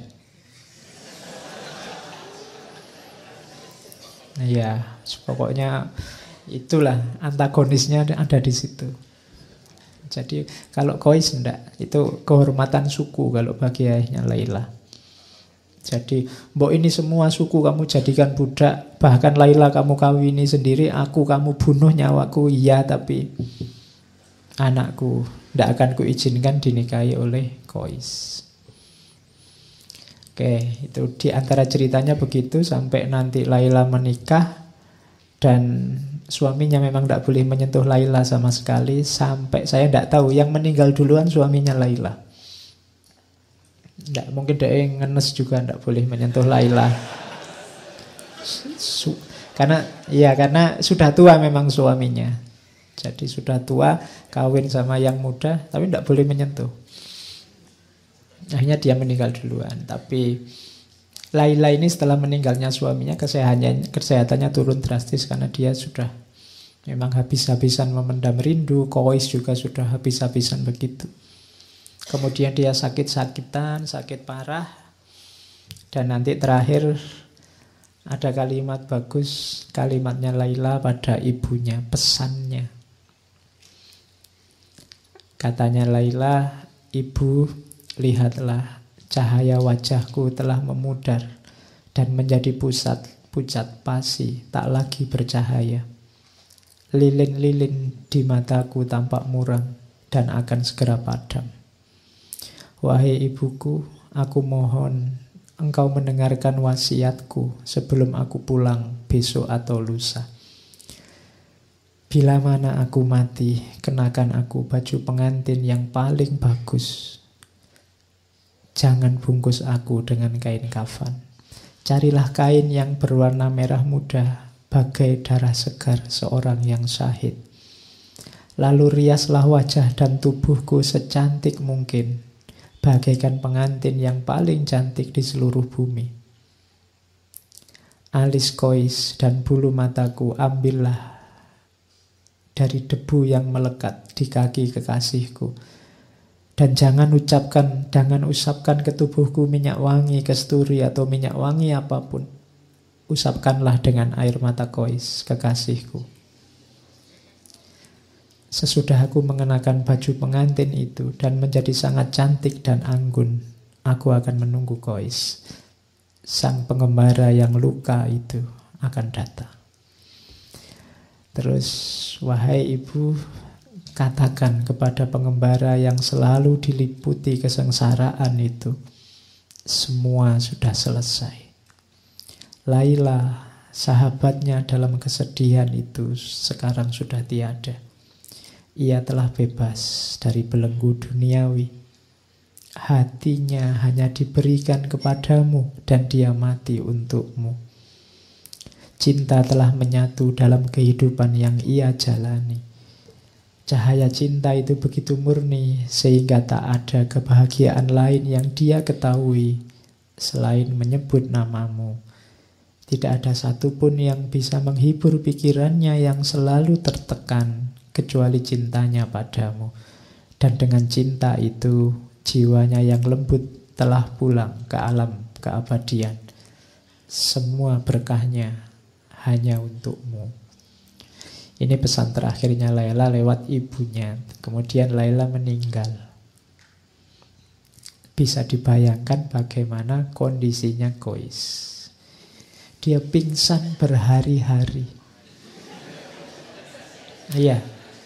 Ya, pokoknya itulah antagonisnya ada di situ. Jadi kalau Qais enggak, itu kehormatan suku kalau bagi ayahnya Laila. Jadi, mbok ini semua suku kamu jadikan budak, bahkan Laila kamu kawini sendiri, aku kamu bunuh nyawaku, iya, tapi anakku tidak akan kuizinkan dinikahi oleh Qais. Oke, itu di antara ceritanya begitu sampai nanti Laila menikah dan suaminya memang tidak boleh menyentuh Laila sama sekali, sampai saya tidak tahu yang meninggal duluan suaminya Laila. Tidak mungkin dia ngenes juga tidak boleh menyentuh Laila. Karena sudah tua memang suaminya. Jadi sudah tua, kawin sama yang muda, tapi tidak boleh menyentuh. Akhirnya dia meninggal duluan. Tapi Laila ini setelah meninggalnya suaminya, kesehatannya turun drastis karena dia sudah memang habis-habisan memendam rindu. Qais juga sudah habis-habisan begitu. Kemudian dia sakit-sakitan, sakit parah. Dan nanti terakhir ada kalimat bagus, kalimatnya Laila pada ibunya, pesannya. Katanya Laila, ibu, lihatlah cahaya wajahku telah memudar dan menjadi pucat pasi, tak lagi bercahaya. Lilin-lilin di mataku tampak muram dan akan segera padam. Wahai ibuku, aku mohon engkau mendengarkan wasiatku sebelum aku pulang besok atau lusa. Bila mana aku mati, kenakan aku baju pengantin yang paling bagus. Jangan bungkus aku dengan kain kafan. Carilah kain yang berwarna merah muda, bagai darah segar seorang yang syahid. Lalu riaslah wajah dan tubuhku secantik mungkin, bagaikan pengantin yang paling cantik di seluruh bumi. Alis Qais dan bulu mataku ambillah dari debu yang melekat di kaki kekasihku. Dan jangan usapkan ke tubuhku minyak wangi kesturi atau minyak wangi apapun. Usapkanlah dengan air mata Qais, kekasihku. Sesudah aku mengenakan baju pengantin itu dan menjadi sangat cantik dan anggun, aku akan menunggu Qais. Sang pengembara yang luka itu akan datang. Terus, wahai ibu, katakan kepada pengembara yang selalu diliputi kesengsaraan itu, semua sudah selesai. Laila, sahabatnya dalam kesedihan itu, sekarang sudah tiada. Ia telah bebas dari belenggu duniawi. Hatinya hanya diberikan kepadamu dan dia mati untukmu. Cinta telah menyatu dalam kehidupan yang ia jalani. Cahaya cinta itu begitu murni sehingga tak ada kebahagiaan lain yang dia ketahui selain menyebut namamu. Tidak ada satupun yang bisa menghibur pikirannya yang selalu tertekan kecuali cintanya padamu. Dan dengan cinta itu, jiwanya yang lembut telah pulang ke alam keabadian. Semua berkahnya hanya untukmu. Ini pesan terakhirnya Laila lewat ibunya. Kemudian Laila meninggal. Bisa dibayangkan bagaimana kondisinya Qais. Dia pingsan berhari-hari. Iya,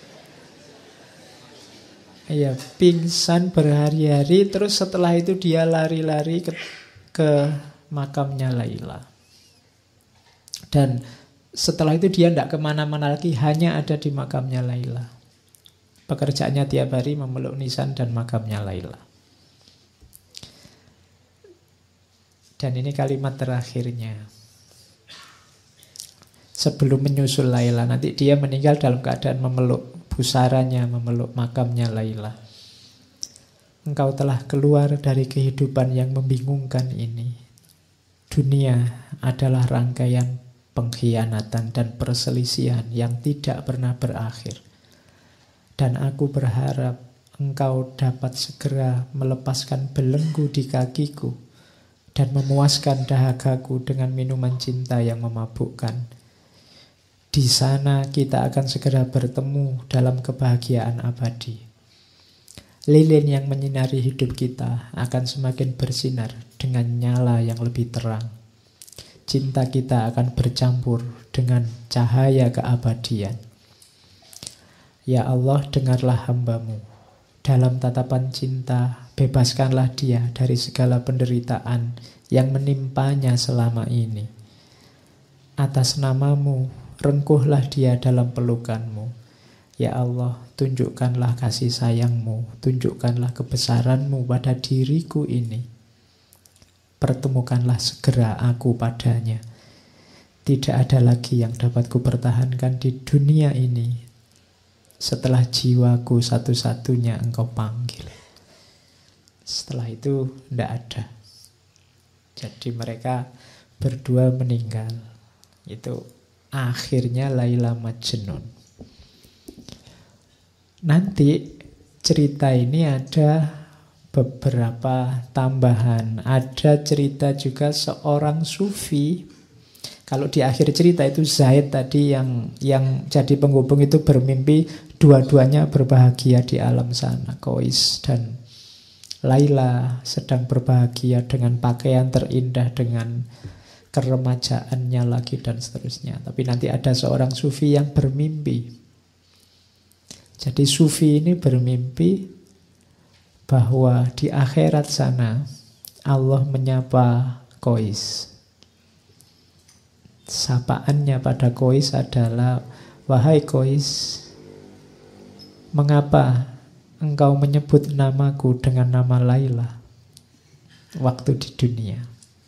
pingsan berhari-hari. Terus setelah itu dia lari-lari ke makamnya Laila. Dan setelah itu dia tidak kemana-mana lagi, hanya ada di makamnya Laila. Pekerjaannya tiap hari memeluk nisan dan makamnya Laila. Dan ini kalimat terakhirnya. Sebelum menyusul Laila, nanti dia meninggal dalam keadaan memeluk pusaranya, memeluk makamnya Laila. Engkau telah keluar dari kehidupan yang membingungkan ini. Dunia adalah rangkaian pengkhianatan dan perselisihan yang tidak pernah berakhir. Dan aku berharap engkau dapat segera melepaskan belenggu di kakiku dan memuaskan dahagaku dengan minuman cinta yang memabukkan. Di sana kita akan segera bertemu dalam kebahagiaan abadi. Lilin yang menyinari hidup kita akan semakin bersinar dengan nyala yang lebih terang. Cinta kita akan bercampur dengan cahaya keabadian. Ya Allah, dengarlah hamba-Mu. Dalam tatapan cinta, bebaskanlah dia dari segala penderitaan yang menimpanya selama ini. Atas nama-Mu, rengkuhlah dia dalam pelukan-Mu. Ya Allah, tunjukkanlah kasih sayang-Mu, tunjukkanlah kebesaran-Mu pada diriku ini. Pertemukanlah segera aku padanya. Tidak ada lagi yang dapat kupertahankan di dunia ini setelah jiwaku satu-satunya Engkau panggil. Setelah itu tidak ada. Jadi mereka berdua meninggal. Itu akhirnya Laila Majnun. Nanti cerita ini ada beberapa tambahan. Ada cerita juga seorang sufi. Kalau di akhir cerita itu Zaid tadi yang jadi penghubung itu bermimpi dua-duanya berbahagia di alam sana. Qais dan Laila sedang berbahagia dengan pakaian terindah, dengan keremajaannya lagi dan seterusnya. Tapi nanti ada seorang sufi yang bermimpi. Jadi sufi ini bermimpi bahwa di akhirat sana Allah menyapa Qais. Sapaannya pada Qais adalah, wahai Qais, mengapa engkau menyebut namaku dengan nama Laila waktu di dunia?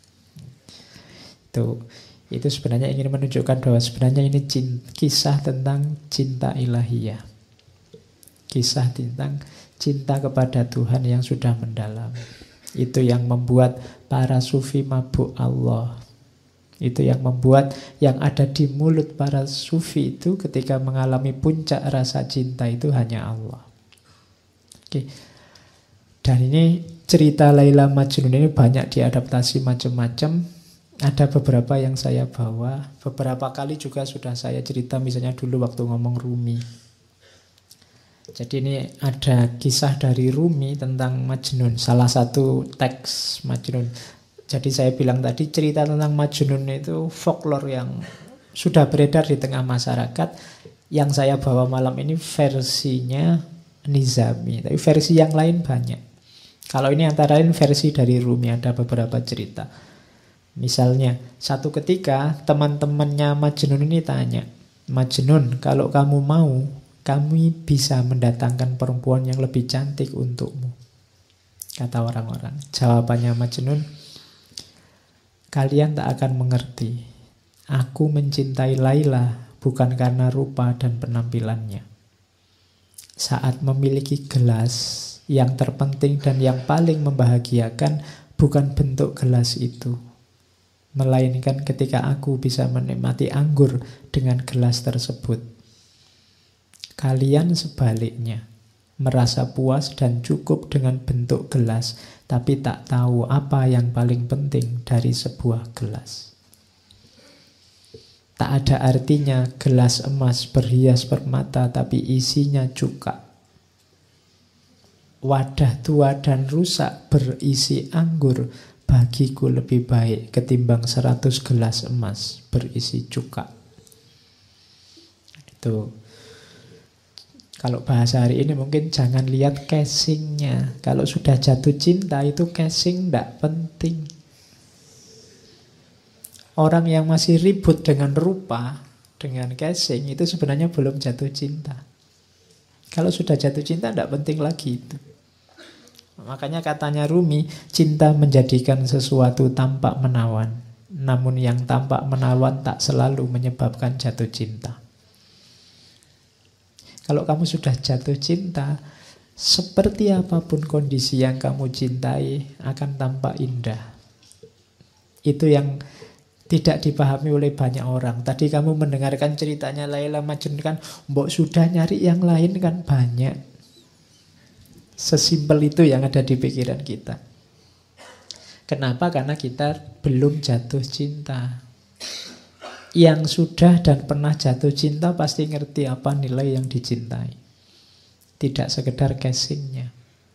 Itu sebenarnya ingin menunjukkan bahwa sebenarnya ini kisah tentang cinta ilahiyah. Kisah tentang cinta kepada Tuhan yang sudah mendalam. Itu yang membuat para sufi mabuk Allah. Itu yang membuat yang ada di mulut para sufi itu ketika mengalami puncak rasa cinta itu hanya Allah. Oke. Dan ini cerita Laila Majnun ini banyak diadaptasi macam-macam. Ada beberapa yang saya bawa. Beberapa kali juga sudah saya cerita, misalnya dulu waktu ngomong Rumi. Jadi ini ada kisah dari Rumi tentang Majnun, salah satu teks Majnun. Jadi saya bilang tadi cerita tentang Majnun itu folklore yang sudah beredar di tengah masyarakat. Yang saya bawa malam ini versinya Nizami, tapi versi yang lain banyak. Kalau ini antara lain versi dari Rumi, ada beberapa cerita. Misalnya, satu ketika teman-temannya Majnun ini tanya, Majnun, kalau kamu mau, kami bisa mendatangkan perempuan yang lebih cantik untukmu. Kata orang-orang. Jawabannya Majnun, kalian tak akan mengerti. Aku mencintai Laila bukan karena rupa dan penampilannya. Saat memiliki gelas, yang terpenting dan yang paling membahagiakan bukan bentuk gelas itu, melainkan ketika aku bisa menikmati anggur dengan gelas tersebut. Kalian sebaliknya, merasa puas dan cukup dengan bentuk gelas, tapi tak tahu apa yang paling penting dari sebuah gelas. Tak ada artinya gelas emas berhias permata tapi isinya cuka. Wadah tua dan rusak berisi anggur bagiku lebih baik ketimbang 100 gelas emas berisi cuka. Itu. Kalau bahasa hari ini mungkin jangan lihat casingnya. Kalau sudah jatuh cinta itu casing tidak penting. Orang yang masih ribut dengan rupa, dengan casing, itu sebenarnya belum jatuh cinta. Kalau sudah jatuh cinta tidak penting lagi itu. Makanya katanya Rumi, cinta menjadikan sesuatu tampak menawan. Namun yang tampak menawan tak selalu menyebabkan jatuh cinta. Kalau kamu sudah jatuh cinta, seperti apapun kondisi yang kamu cintai akan tampak indah. Itu yang tidak dipahami oleh banyak orang. Tadi kamu mendengarkan ceritanya Laila Majnun kan, mbok sudah nyari yang lain kan banyak. Sesimpel itu yang ada di pikiran kita. Kenapa? Karena kita belum jatuh cinta. Yang sudah dan pernah jatuh cinta pasti ngerti apa nilai yang dicintai. Tidak sekedar casingnya.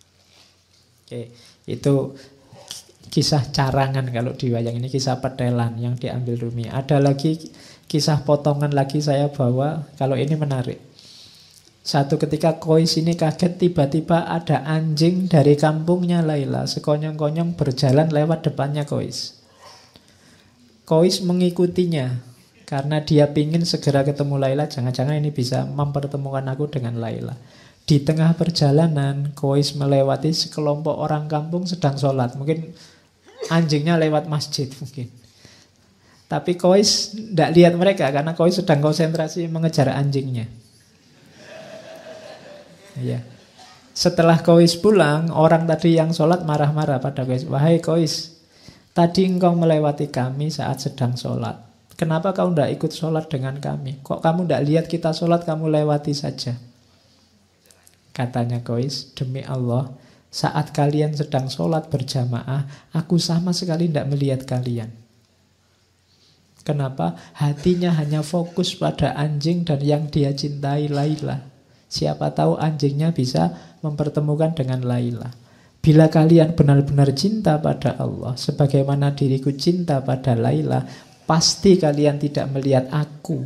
Oke, itu kisah carangan kalau di wayang ini, kisah petelan yang diambil Rumi. Ada lagi kisah potongan lagi saya bawa, kalau ini menarik. Satu ketika Kois ini kaget, tiba-tiba ada anjing dari kampungnya Laila sekonyong-konyong berjalan lewat depannya Kois. Kois mengikutinya karena dia pingin segera ketemu Laila. Jangan-jangan ini bisa mempertemukan aku dengan Laila. Di tengah perjalanan Kois melewati sekelompok orang kampung sedang sholat. Mungkin anjingnya lewat masjid mungkin. Tapi Kois tidak lihat mereka karena Kois sedang konsentrasi mengejar anjingnya. Ya. Setelah Kois pulang, orang tadi yang sholat marah-marah pada Kois. Wahai Kois, tadi engkau melewati kami saat sedang sholat. Kenapa kau tidak ikut sholat dengan kami? Kok kamu tidak lihat kita sholat, kamu lewati saja? Katanya Kois, demi Allah, saat kalian sedang sholat berjamaah, aku sama sekali tidak melihat kalian. Kenapa? Hatinya hanya fokus pada anjing dan yang dia cintai, Laila. Siapa tahu anjingnya bisa mempertemukan dengan Laila. Bila kalian benar-benar cinta pada Allah, sebagaimana diriku cinta pada Laila, pasti kalian tidak melihat aku.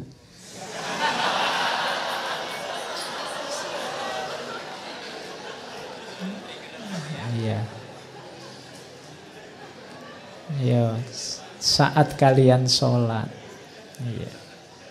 Iya. Ya, saat kalian sholat. Iya.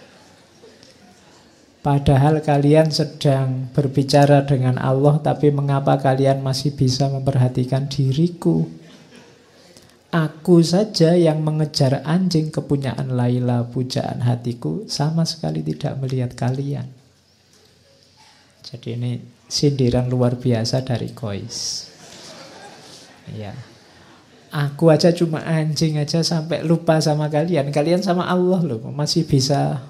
Padahal kalian sedang berbicara dengan Allah, tapi mengapa kalian masih bisa memperhatikan diriku? Aku saja yang mengejar anjing kepunyaan Laila, pujaan hatiku, sama sekali tidak melihat kalian. Jadi ini sindiran luar biasa dari Kois. Ya. Aku aja cuma anjing aja sampai lupa sama kalian. Kalian sama Allah loh, masih bisa.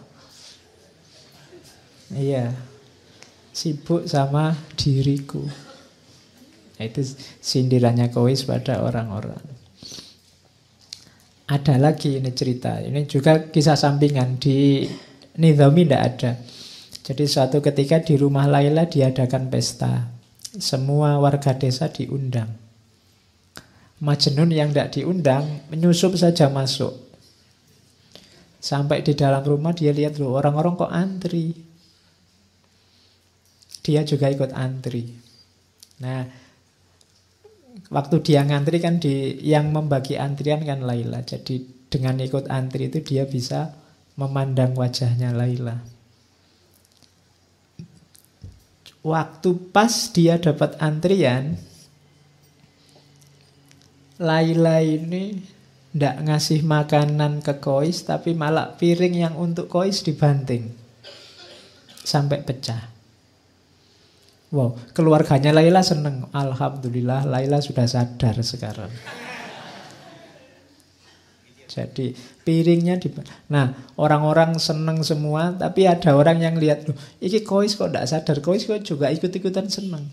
Iya, sibuk sama diriku. Itu sindirannya Kois pada orang-orang. Ada lagi ini cerita. Ini juga kisah sampingan. Di Nidhami tidak ada. Jadi suatu ketika di rumah Laila diadakan pesta. Semua warga desa diundang. Majnun yang tidak diundang menyusup saja masuk. Sampai di dalam rumah dia lihat loh, orang-orang kok antri. Dia juga ikut antri. Nah, waktu dia ngantri kan yang membagi antrian kan Laila. Jadi dengan ikut antri itu dia bisa memandang wajahnya Laila. Waktu pas dia dapat antrian, Laila ini tidak ngasih makanan ke Kois, tapi malah piring yang untuk Kois dibanting sampai pecah. Wow, keluarganya Laila seneng. Alhamdulillah Laila sudah sadar sekarang. Jadi piringnya Nah, orang-orang seneng semua, tapi ada orang yang lihat, loh, ini Kois kok tidak sadar. Kois kok juga ikut-ikutan seneng.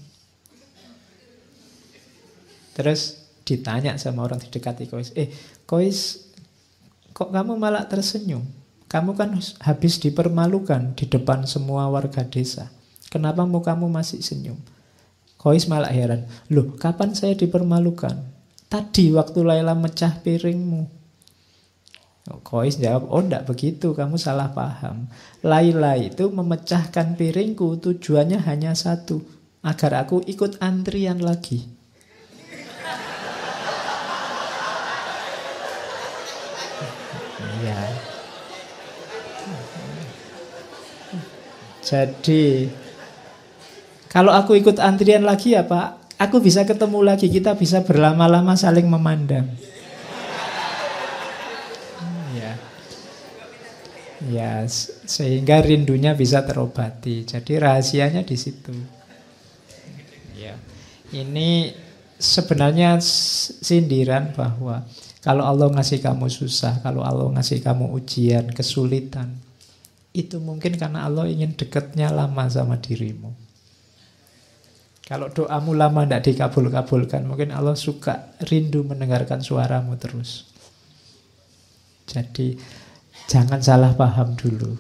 Terus ditanya sama orang di dekati Kois, Kois, kok kamu malah tersenyum? Kamu kan habis dipermalukan di depan semua warga desa. Kenapa mukamu masih senyum? Kois malah heran. Loh, kapan saya dipermalukan? Tadi waktu Laila mecah piringmu. Kois jawab, oh enggak begitu, kamu salah paham. Laila itu memecahkan piringku tujuannya hanya satu, agar aku ikut antrian lagi. Ya. Jadi kalau aku ikut antrian lagi ya Pak, aku bisa ketemu lagi, kita bisa berlama-lama saling memandang. Ya, sehingga rindunya bisa terobati. Jadi rahasianya di situ. Ya. Ini sebenarnya sindiran bahwa kalau Allah ngasih kamu susah, kalau Allah ngasih kamu ujian, kesulitan, itu mungkin karena Allah ingin dekatnya lama sama dirimu. Kalau doamu lama tidak dikabul-kabulkan, mungkin Allah suka rindu mendengarkan suaramu terus. Jadi jangan salah paham dulu.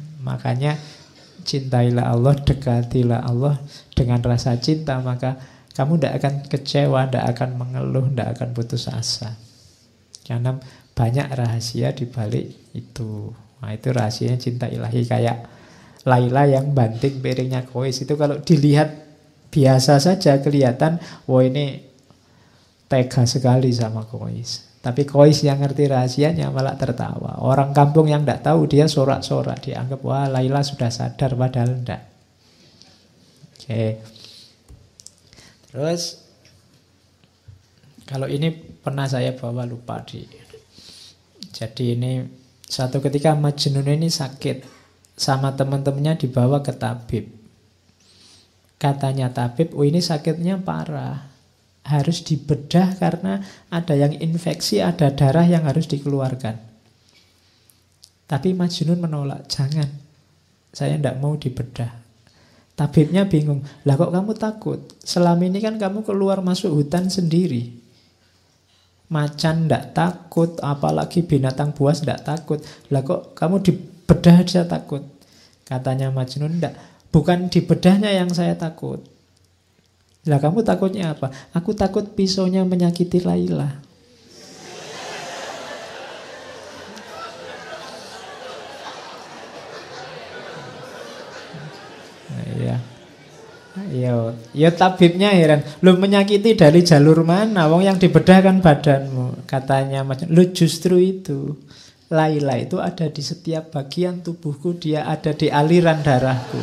Makanya cintailah Allah, dekatilah Allah dengan rasa cinta. Maka kamu tidak akan kecewa, tidak akan mengeluh, tidak akan putus asa. Karena banyak rahasia di balik itu. Nah, itu rahasianya cinta ilahi. Kayak Laila yang banting piringnya Kois itu kalau dilihat biasa saja kelihatan, wah ini tega sekali sama Kois. Tapi Kois yang ngerti rahasianya malah tertawa. Orang kampung yang tidak tahu dia sorak-sorak, dianggap wah Laila sudah sadar, padahal tidak. Oke. Terus kalau ini pernah saya bawa, lupa jadi ini suatu ketika Majnun ini sakit, sama teman-temannya dibawa ke tabib. Katanya tabib, oh ini sakitnya parah, harus dibedah karena ada yang infeksi, ada darah yang harus dikeluarkan. Tapi Majnun menolak, jangan, saya tidak mau dibedah. Tabibnya bingung, lah kok kamu takut? Selama ini kan kamu keluar masuk hutan sendiri. Macan tidak takut, apalagi binatang buas tidak takut. Lah kok kamu dibedah aja takut? Katanya Majnun, tidak, bukan dibedahnya yang saya takut. Lah kamu takutnya apa? Aku takut pisaunya menyakiti Laila. Ya tabibnya heran, lu menyakiti dari jalur mana? Wong yang dibedah kan badanmu. Katanya macam, lu justru itu, Laila itu ada di setiap bagian tubuhku, dia ada di aliran darahku.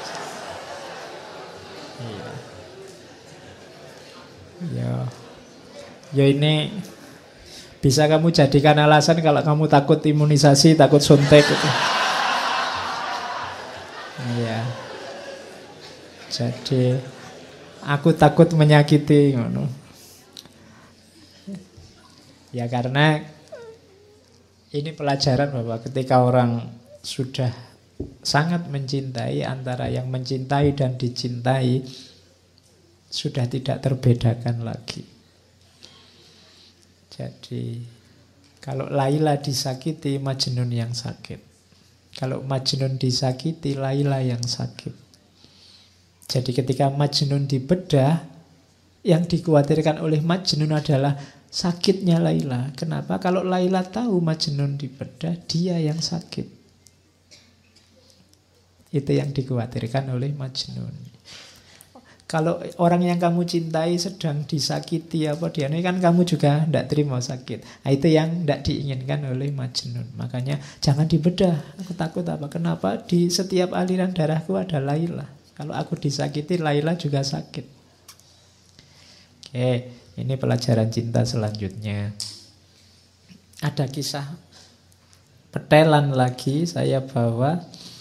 Ya ini bisa kamu jadikan alasan kalau kamu takut imunisasi, takut suntik itu. Iya. Jadi aku takut menyakiti, ya karena ini pelajaran bahwa ketika orang sudah sangat mencintai, antara yang mencintai dan dicintai sudah tidak terbedakan lagi. Jadi kalau Laila disakiti, Majnun yang sakit. Kalau Majnun disakiti, Laila yang sakit. Jadi ketika Majnun dibedah, yang dikhawatirkan oleh Majnun adalah sakitnya Laila. Kenapa? Kalau Laila tahu Majnun dibedah, dia yang sakit. Itu yang dikhawatirkan oleh Majnun. Kalau orang yang kamu cintai sedang disakiti dia ini kan kamu juga tidak terima sakit. Nah, itu yang tidak diinginkan oleh Majnun. Makanya jangan dibedah. Aku takut apa? Kenapa? Di setiap aliran darahku ada Laila. Kalau aku disakiti, Laila juga sakit. Oke, ini pelajaran cinta selanjutnya. Ada kisah petelan lagi saya bawa.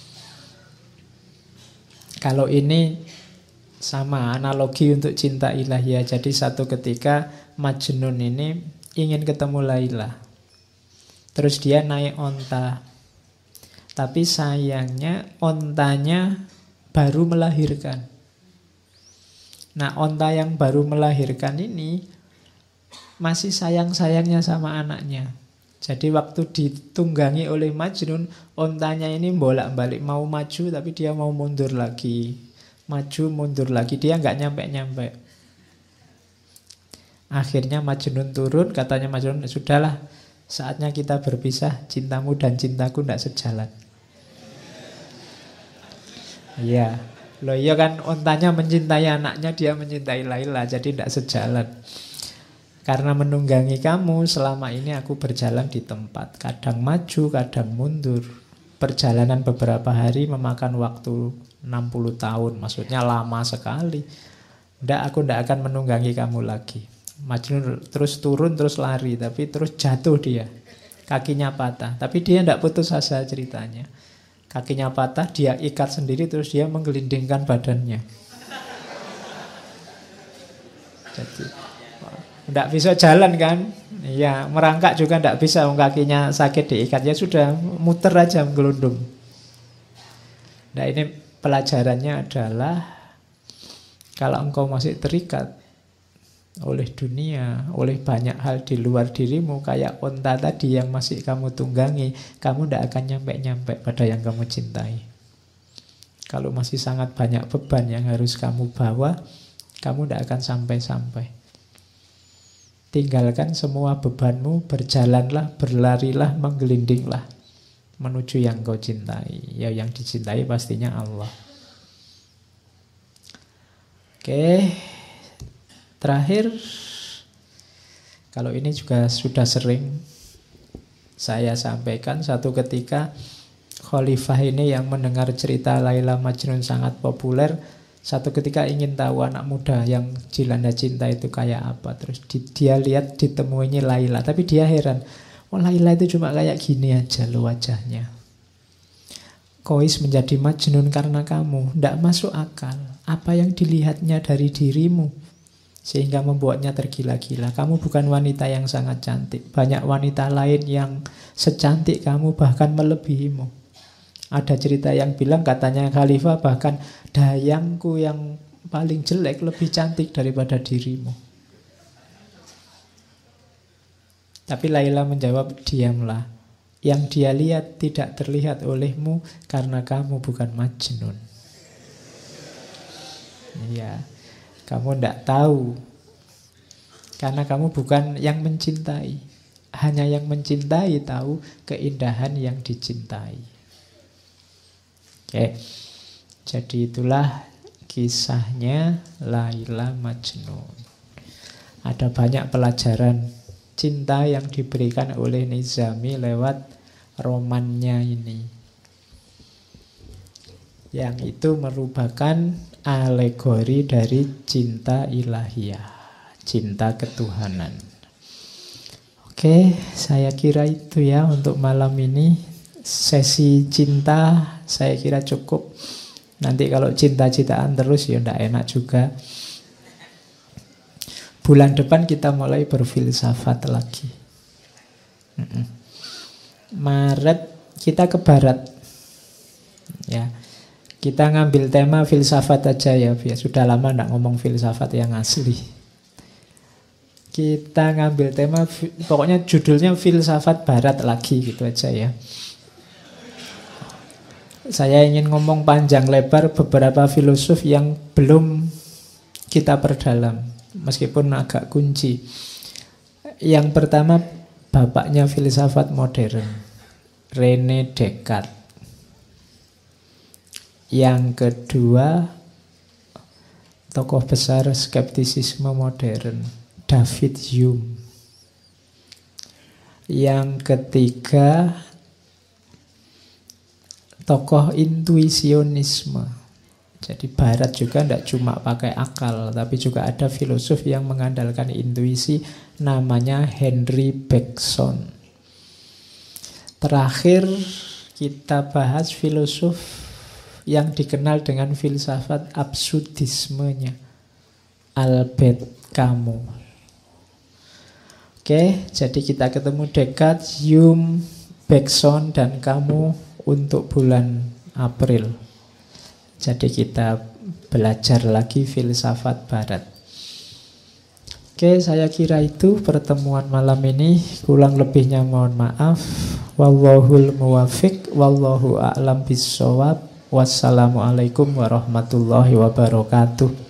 Kalau ini sama analogi untuk cinta ilahiyah. Jadi satu ketika Majnun ini ingin ketemu Laila. Terus dia naik onta. Tapi sayangnya ontanya baru melahirkan. Nah, onta yang baru melahirkan ini masih sayang-sayangnya sama anaknya. Jadi waktu ditunggangi oleh Majnun, ontanya ini bolak-balik, mau maju tapi dia mau mundur lagi. Maju, mundur lagi, dia nggak nyampe-nyampe. Akhirnya Majnun turun, katanya Majnun, sudahlah, saatnya kita berpisah, cintamu dan cintaku tidak sejalan. Iya, loh iya kan ontanya mencintai anaknya, dia mencintai Laila, jadi tidak sejalan. Karena menunggangi kamu, selama ini aku berjalan di tempat, kadang maju, kadang mundur. Perjalanan beberapa hari memakan waktu 60 tahun, maksudnya lama sekali. Aku tidak akan menunggangi kamu lagi. Majnun terus turun, terus lari, tapi terus jatuh dia. Kakinya patah, tapi dia tidak putus asa ceritanya. Kakinya patah, dia ikat sendiri, terus dia menggelindingkan badannya. Jadi tidak bisa jalan kan? Iya, merangkak juga tidak bisa, kakinya sakit diikat, ya sudah muter aja menggelundung. Nah, ini pelajarannya adalah kalau engkau masih terikat oleh dunia, oleh banyak hal di luar dirimu, kayak onta tadi yang masih kamu tunggangi, kamu tidak akan nyampe-nyampe pada yang kamu cintai. Kalau masih sangat banyak beban yang harus kamu bawa, Kamu tidak akan sampai-sampai. Tinggalkan semua bebanmu, berjalanlah, berlarilah, menggelindinglah menuju yang kau cintai. Ya, yang dicintai pastinya Allah. Oke, terakhir, kalau ini juga sudah sering saya sampaikan, satu ketika Khalifah ini yang mendengar cerita Laila Majnun sangat populer, satu ketika ingin tahu anak muda yang dilanda cinta itu kayak apa. Terus dia lihat ditemuinya Laila, tapi dia heran, oh Laila itu cuma kayak gini aja loh wajahnya. Kois menjadi Majnun karena kamu, tidak masuk akal. Apa yang dilihatnya dari dirimu sehingga membuatnya tergila-gila. Kamu bukan wanita yang sangat cantik. Banyak wanita lain yang secantik kamu, bahkan melebihimu. Ada cerita yang bilang, katanya Khalifah, bahkan dayangku yang paling jelek lebih cantik daripada dirimu. Tapi Laila menjawab, diamlah. Yang dia lihat tidak terlihat olehmu karena kamu bukan Majnun. Ya, kamu tidak tahu karena kamu bukan yang mencintai. Hanya yang mencintai tahu keindahan yang dicintai. Oke, jadi itulah kisahnya Laila Majnun. Ada banyak pelajaran cinta yang diberikan oleh Nizami lewat romannya ini. Yang itu merupakan alegori dari cinta ilahiyah, cinta ketuhanan. Oke, saya kira itu ya untuk malam ini. Sesi cinta saya kira cukup. Nanti kalau cinta-cintaan terus ya tidak enak juga. Bulan depan kita mulai berfilsafat lagi. Maret kita ke barat. Ya. Kita ngambil tema filsafat aja ya, biar sudah lama tidak ngomong filsafat yang asli. Kita ngambil tema, pokoknya judulnya filsafat barat lagi gitu aja ya. Saya ingin ngomong panjang lebar beberapa filosof yang belum kita perdalam, meskipun agak kunci. Yang pertama, bapaknya filsafat modern, René Descartes. Yang kedua, tokoh besar skeptisisme modern, David Hume. Yang ketiga, tokoh intuisionisme. Jadi barat juga tidak cuma pakai akal, tapi juga ada filosof yang mengandalkan intuisi, namanya Henry Bergson. Terakhir kita bahas filosof yang dikenal dengan filsafat absurdismenya, Albert Camus. Oke, jadi kita ketemu Descartes, Hume, Bergson, dan Camus untuk bulan April. Jadi kita belajar lagi filsafat barat. Oke, saya kira itu pertemuan malam ini. Kurang lebihnya mohon maaf. Wallahul muwafiq, wallahu a'lam bissawab. Wassalamualaikum warahmatullahi wabarakatuh.